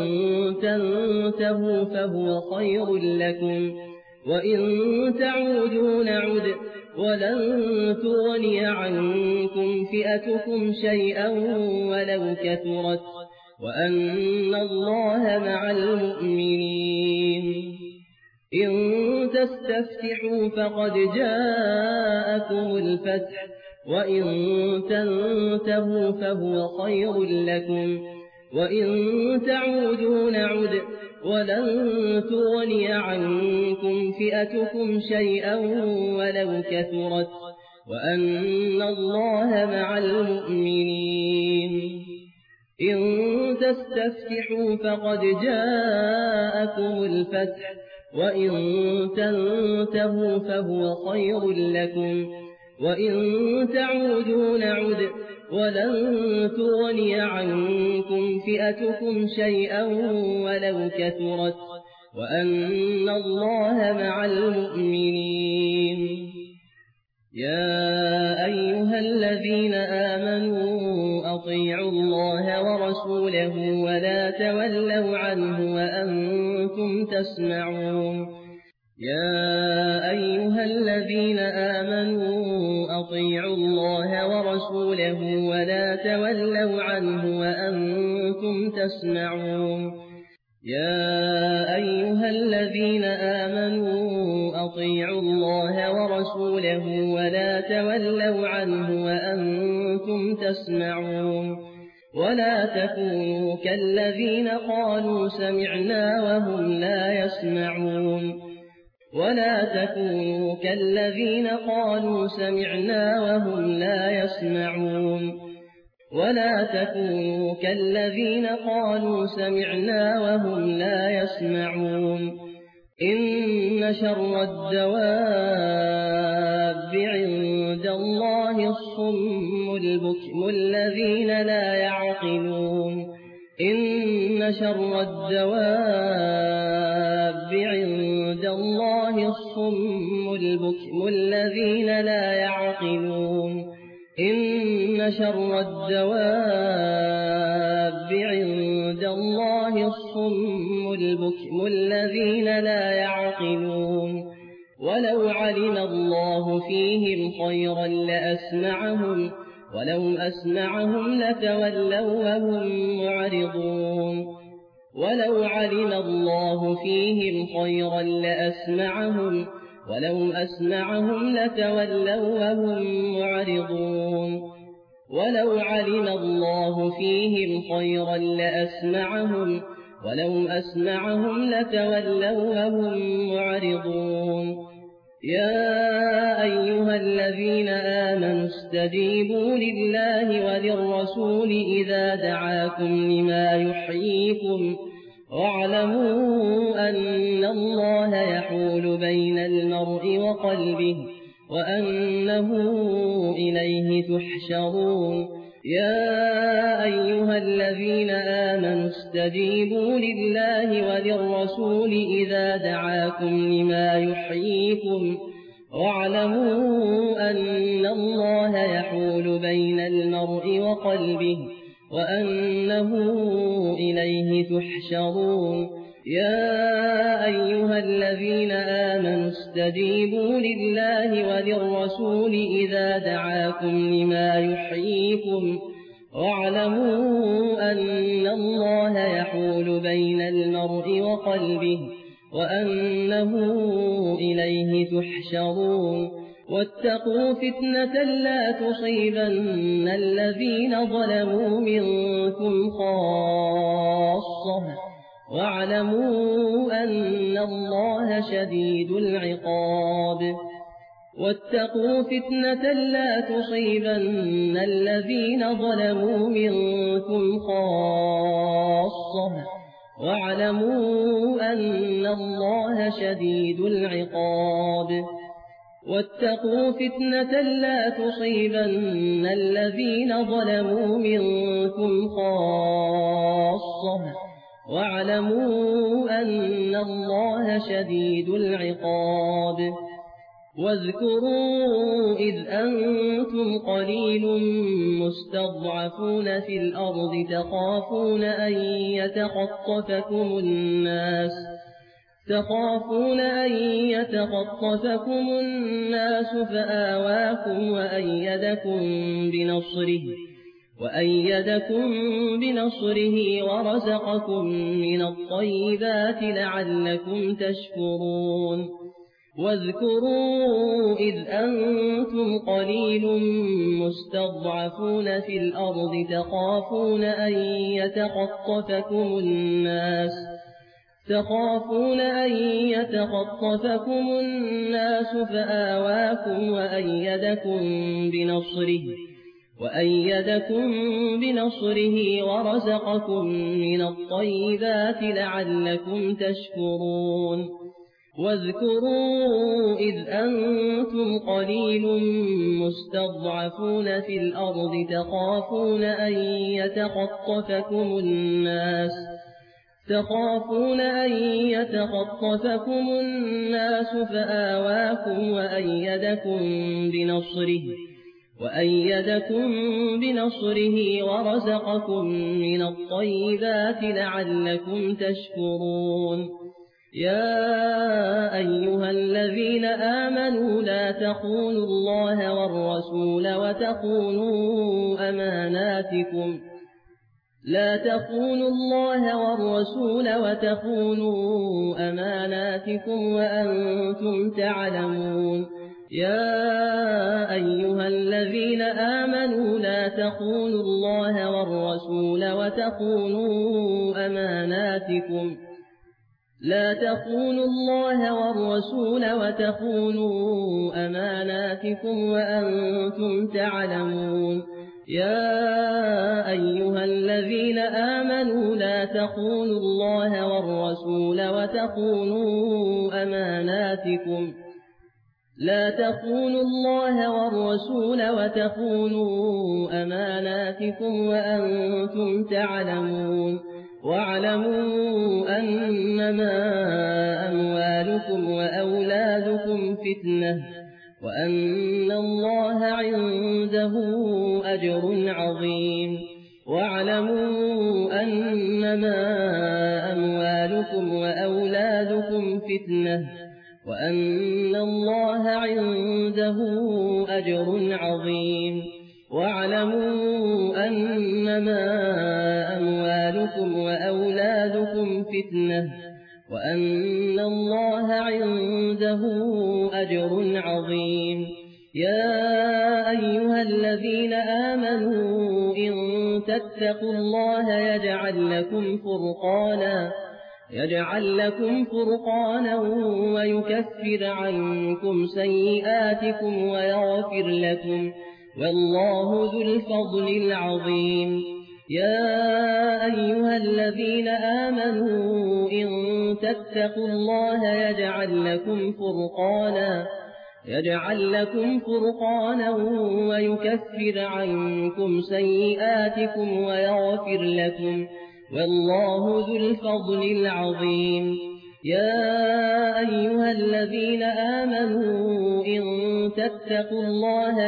تنتهوا فهو خير لكم وإن تعودوا نعد ولن تغني عنكم فئتكم شيئا ولو كثرت وأن الله مع المؤمنين إن تستفتحوا فقد جاءكم الفتح وإن تنتهوا فهو خير لكم وإن تعودوا نعد ولن تغني عنكم فئتكم شيئا ولو كثرت وأن الله مع المؤمنين إن تستفتحوا فقد جاءكم الفتح وإن تنتهوا فهو خير لكم وإن تعودوا نعد ولن تغني عنكم فئتكم شيئا ولو كثرت وأن الله مع المؤمنين يا أيها الذين آمنوا أطيعوا الله ورسوله ولا تولوا عنه وأنتم تسمعون يا أيها الذين آمنوا أطيعوا الله ورسوله ولا تولوا عنه وأنتم تسمعون يا أيها الذين آمنوا أطيعوا الله ورسوله ولا تولوا عنه وأنتم تسمعون ولا تكونوا كالذين قالوا سمعنا وهم لا يسمعون ولا تكونوا كالذين قالوا سمعنا وهم لا يسمعون ولا تكونوا كالذين قالوا سمعنا وهم لا يسمعون إن شر الدواب عند الله الصم البكم الذين لا يعقلون إن شر الدواب عند الله الصم البكم الذين لا يعقلون إن شر الدواب عند الله الصم البكم الذين لا يعقلون ولو علم الله فيهم خيرا لأسمعهم ولو أسمعهم لتولوا وهم معرضون ولو علم الله فيهم خيرا لأسمعهم ولو أسمعهم لتولوا وهم معرضون ولو علم الله فيهم خيرا لأسمعهم ولو أسمعهم لتولوا وهم معرضون يا أيها الذين آمنوا استجيبوا لله وللرسول إذا دعاكم لما يحييكم واعلموا أن الله يحول بين المرء وقلبه وأنه إليه تحشرون يا أيها الذين آمنوا استجيبوا لله وللرسول إذا دعاكم لما يحييكم واعلموا أن الله يحول بين المرء وقلبه وأنه إليه تحشرون يا أيها الذين آمنوا استجيبوا لله وللرسول إذا دعاكم لما يحييكم واعلموا أن الله يحول بين المرء وقلبه وأنه إليه تحشرون واتقوا فتنة لا تصيبن الذين ظلموا منكم خاصة واعلموا أن الله شديد العقاب واتقوا فتنة لا تصيبن الذين ظلموا منكم خاصة واعلموا أن الله شديد العقاب واتقوا فتنة لا تصيبن الذين ظلموا منكم خاصة واعلموا أن الله شديد العقاب واذكروا إذ أنتم قليل مستضعفون في الأرض تخافون أن يتخطفكم الناس فآواكم وأيدكم بنصره ورزقكم من الطيبات لعلكم تشكرون واذكروا إذ أنتم قليل مستضعفون في الأرض تخافون أن يتخطفكم الناس فآواكم وأيدكم بنصره ورزقكم من الطيبات لعلكم تشكرون واذكروا إذ أنتم قليل مستضعفون في الأرض تخافون أن يتخطفكم الناس فآواكم وأيدكم بنصره ورزقكم من الطيبات لعلكم تشكرون يا أيها الذين آمنوا لا تخونوا الله والرسول وتخونوا أماناتكم وأنتم تعلمون يا أيها الذين آمنوا لا تخونوا الله والرسول وتخونوا أماناتكم وأنتم تعلمون يا أيها الذين آمنوا لا تخونوا الله والرسول وتخونوا أماناتكم وأنتم تعلمون واعلموا أنما أموالكم وأولادكم فتنة وأن الله عنده أجر عظيم واعلموا أنما أموالكم وأولادكم فتنة وأن الله عنده أجر عظيم واعلموا أنما أموالكم وأولادكم فتنة وأن الله عنده أجر عظيم يا أيها الذين آمنوا إن تتقوا الله يجعل لكم فرقانا ويكفر عنكم سيئاتكم ويغفر لكم والله ذو الفضل العظيم يا أيها الذين آمنوا إن تتقوا الله يجعل لكم فرقانا ويكفر عنكم سيئاتكم ويغفر لكم، والله ذو الفضل العظيم. يا أيها الذين آمنوا إن تتقوا الله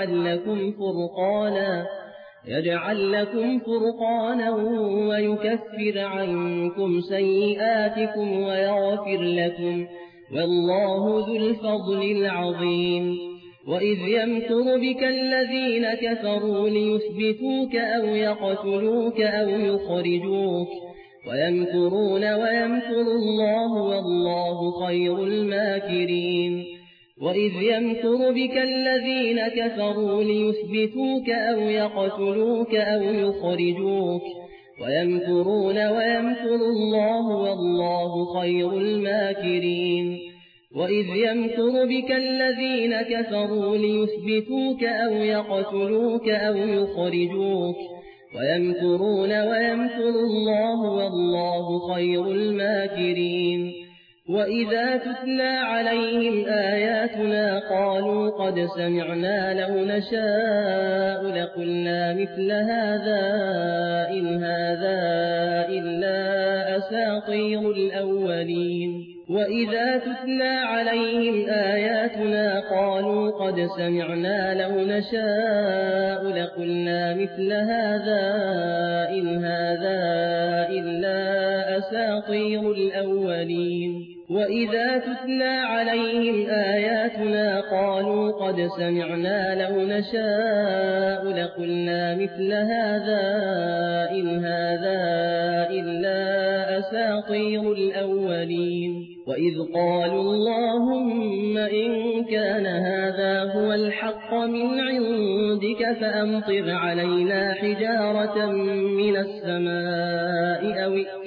يجعل لكم فرقانا ويكفر عنكم سيئاتكم ويغفر لكم، والله ذو الفضل العظيم. وإذ يمكر بك الذين كفروا ليثبتوك أو يقتلوك أو يخرجوك، ويمكرون ويمكر الله والله خير الماكرين. وإذ يمكر بك الذين كفروا ليثبتوك أو يقتلوك أو يخرجوك، ويمكرون ويمكر الله والله خير الماكرين. وإذ يمكر بك الذين كفروا ليثبتوك أو يقتلوك أو يخرجوك، ويمكرون ويمكر الله والله خير الماكرين. وإذا تتلى عليهم آياتنا قالوا قد سمعنا لو نشاء لقلنا مثل هذا إن هذا إلا أساطير الأولين. وإذا تتلى عليهم آياتنا قالوا قد سمعنا لو نشاء لقلنا مثل هذا إن هذا إلا أساطير الأولين. وإذا تتلى عليهم آياتنا قالوا قد سمعنا لو نشاء لقلنا مثل هذا إن هذا إلا أساطير الأولين. وإذ قالوا اللهم إن كان هذا هو الحق من عندك فأمطر علينا حجارة من السماء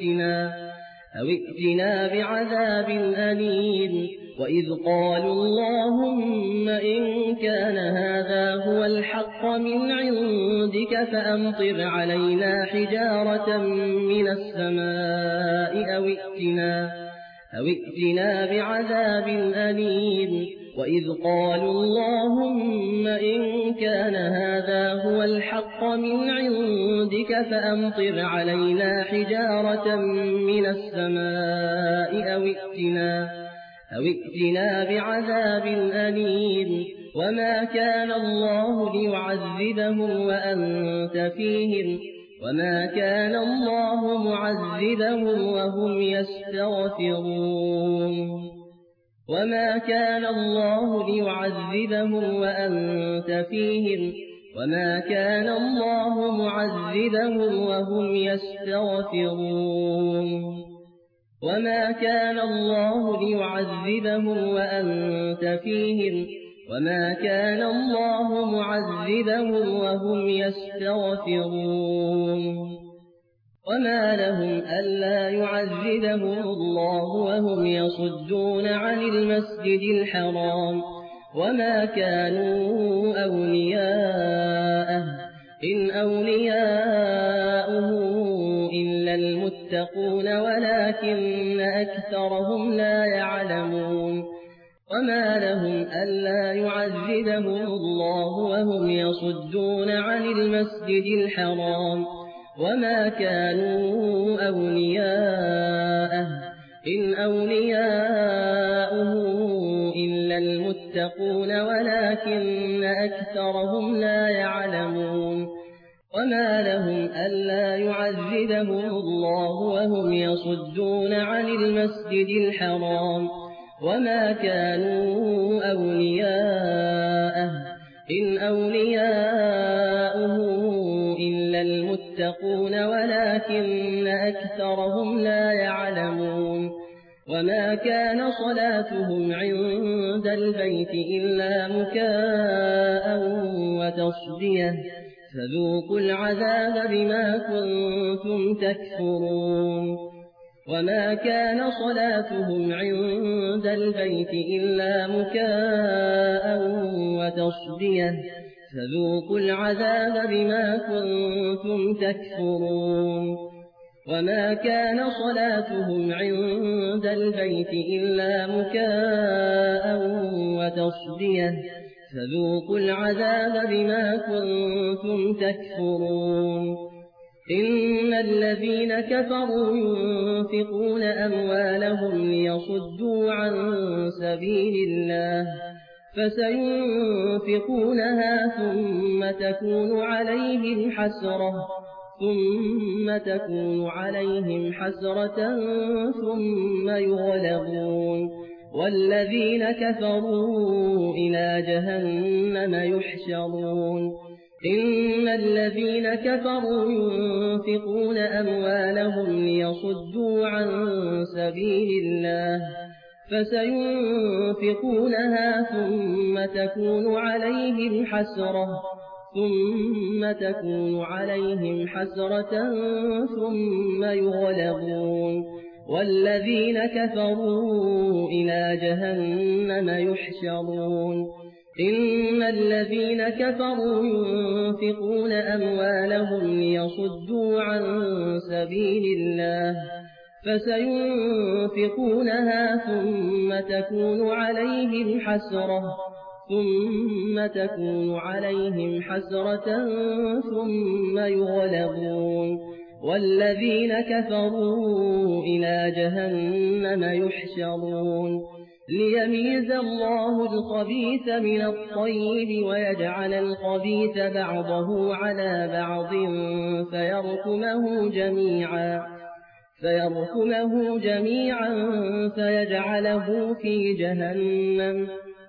أو ائتنا بعذاب أليم. وإذ قالوا اللهم إن كان هذا هو الحق من عندك فأمطر علينا حجارة من السماء أو ائتنا بعذاب أليم. وإذ قالوا اللهم إن كان هذا هو الحق من عندك فأمطر علينا حجارة من السماء أو ائتنا بعذاب أليم. وما كان الله ليعذبهم وأنت فيهم، وما كان الله معذبهم وهم يستغفرون. وما كان الله ليعذبهم وأنت فيهم، وما كان الله معذبهم وهم يستغفرون. وما كان الله ليعذبهم وأنت فيهم، وما كان الله معذبهم وهم يستغفرون. وما لهم ألا يعذبهم الله وهم يصدون عن المسجد الحرام، وما كانوا أولياءه إن أولياؤه إلا المتقون ولكن أكثرهم لا يعلمون. وما لهم ألا يعذبهم الله وهم يصدون عن المسجد الحرام، وما كانوا أولياءه إن أولياؤه إلا المتقون ولكن أكثرهم لا يعلمون. وما لهم ألا يعذبهم الله وهم يصدون عن المسجد الحرام، وما كانوا أولياءه إن أولياؤه إلا المتقون ولكن أكثرهم لا يعلمون. وما كان صلاتهم عند البيت إلا مكاء وتصدية، فذوقوا العذاب بما كنتم تكفرون. وما كان صلاتهم عند البيت إلا مكاء وتصدية، فذوقوا العذاب بما كنتم تكفرون. وما كان صلاتهم عند البيت إلا مكاء وتصدية فذوقوا العذاب بما كنتم تكفرون إن الذين كفروا ينفقون أموالهم ليصدوا عن سبيل الله فسينفقونها ثم تكون عليهم حسرة ثم يغلبون والذين كفروا إلى جهنم يحشرون إن الذين كفروا ينفقون أموالهم ليصدوا عن سبيل الله فسينفقونها ثم تكون عليهم حسرة ثم يغلبون والذين كفروا إلى جهنم يحشرون إن الذين كفروا ينفقون أموالهم ليصدوا عن سبيل الله فسينفقونها ثم تكون عليهم حسرة ثم يغلبون والذين كفروا إلى جهنم يحشرون ليميز الله الخبيث من الطيب ويجعل الخبيث بعضه على بعض فيركمه جميعا فيجعله في جهنم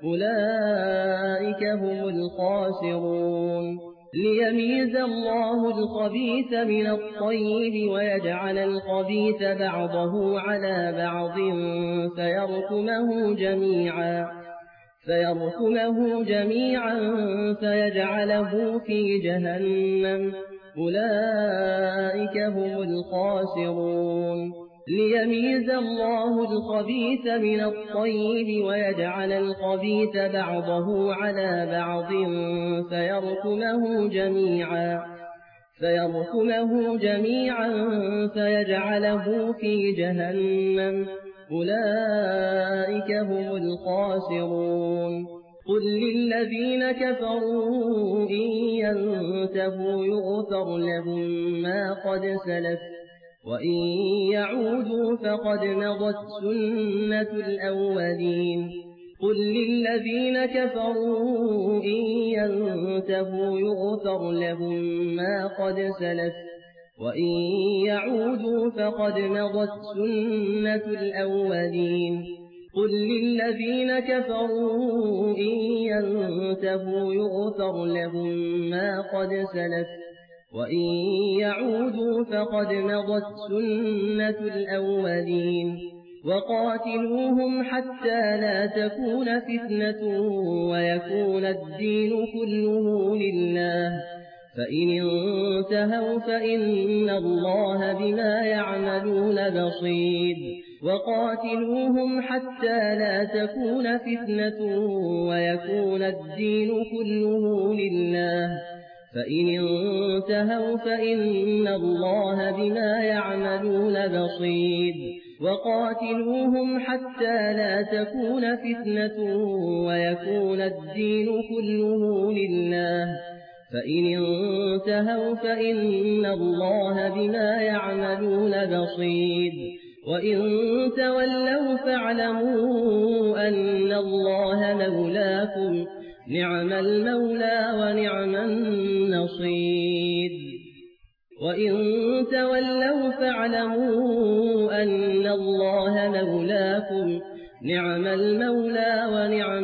أولئك هم الخاسرون ليميز الله الخبيث من الطيب ويجعل الخبيث بعضه على بعض فيركمه جميعا فيجعله في جهنم أولئك هم الخاسرون ليميز الله الخبيث من الطيب ويجعل الخبيث بعضه على بعض فيركمه جميعا فيجعله في جهنم أولئك هم الخاسرون قل للذين كفروا إن ينتهوا يغفر لهم ما قد سلف وإن يعودوا فقد مضت سنة الأولين قل للذين كفروا إن ينتهوا يغفر لهم ما قد سلف وإن يعودوا فقد مضت سنة الأولين قل للذين كفروا إن ينتهوا يغفر لهم ما قد سلف وإن يعودوا فقد مضت سنة الأولين وقاتلوهم حتى لا تكون فتنة ويكون الدين كله لله فإن انتهوا فإن الله بما يعملون بصير وقاتلوهم حتى لا تكون فتنة ويكون الدين كله لله فإن انتهوا فإن الله بما يعملون بصير وقاتلوهم حتى لا تكون فتنة ويكون الدين كله لله فإن انتهوا فإن الله بما يعملون بصير وإن تولوا فاعلموا أن الله مولاكم نعم المولى ونعم النصير وإن تولوا فاعلموا أن الله مولاكم نعم المولى ونعم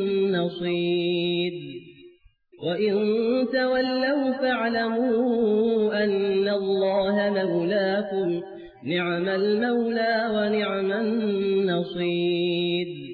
النصير وإن تولوا فاعلموا أن الله مولاكم نعم المولى ونعم النصير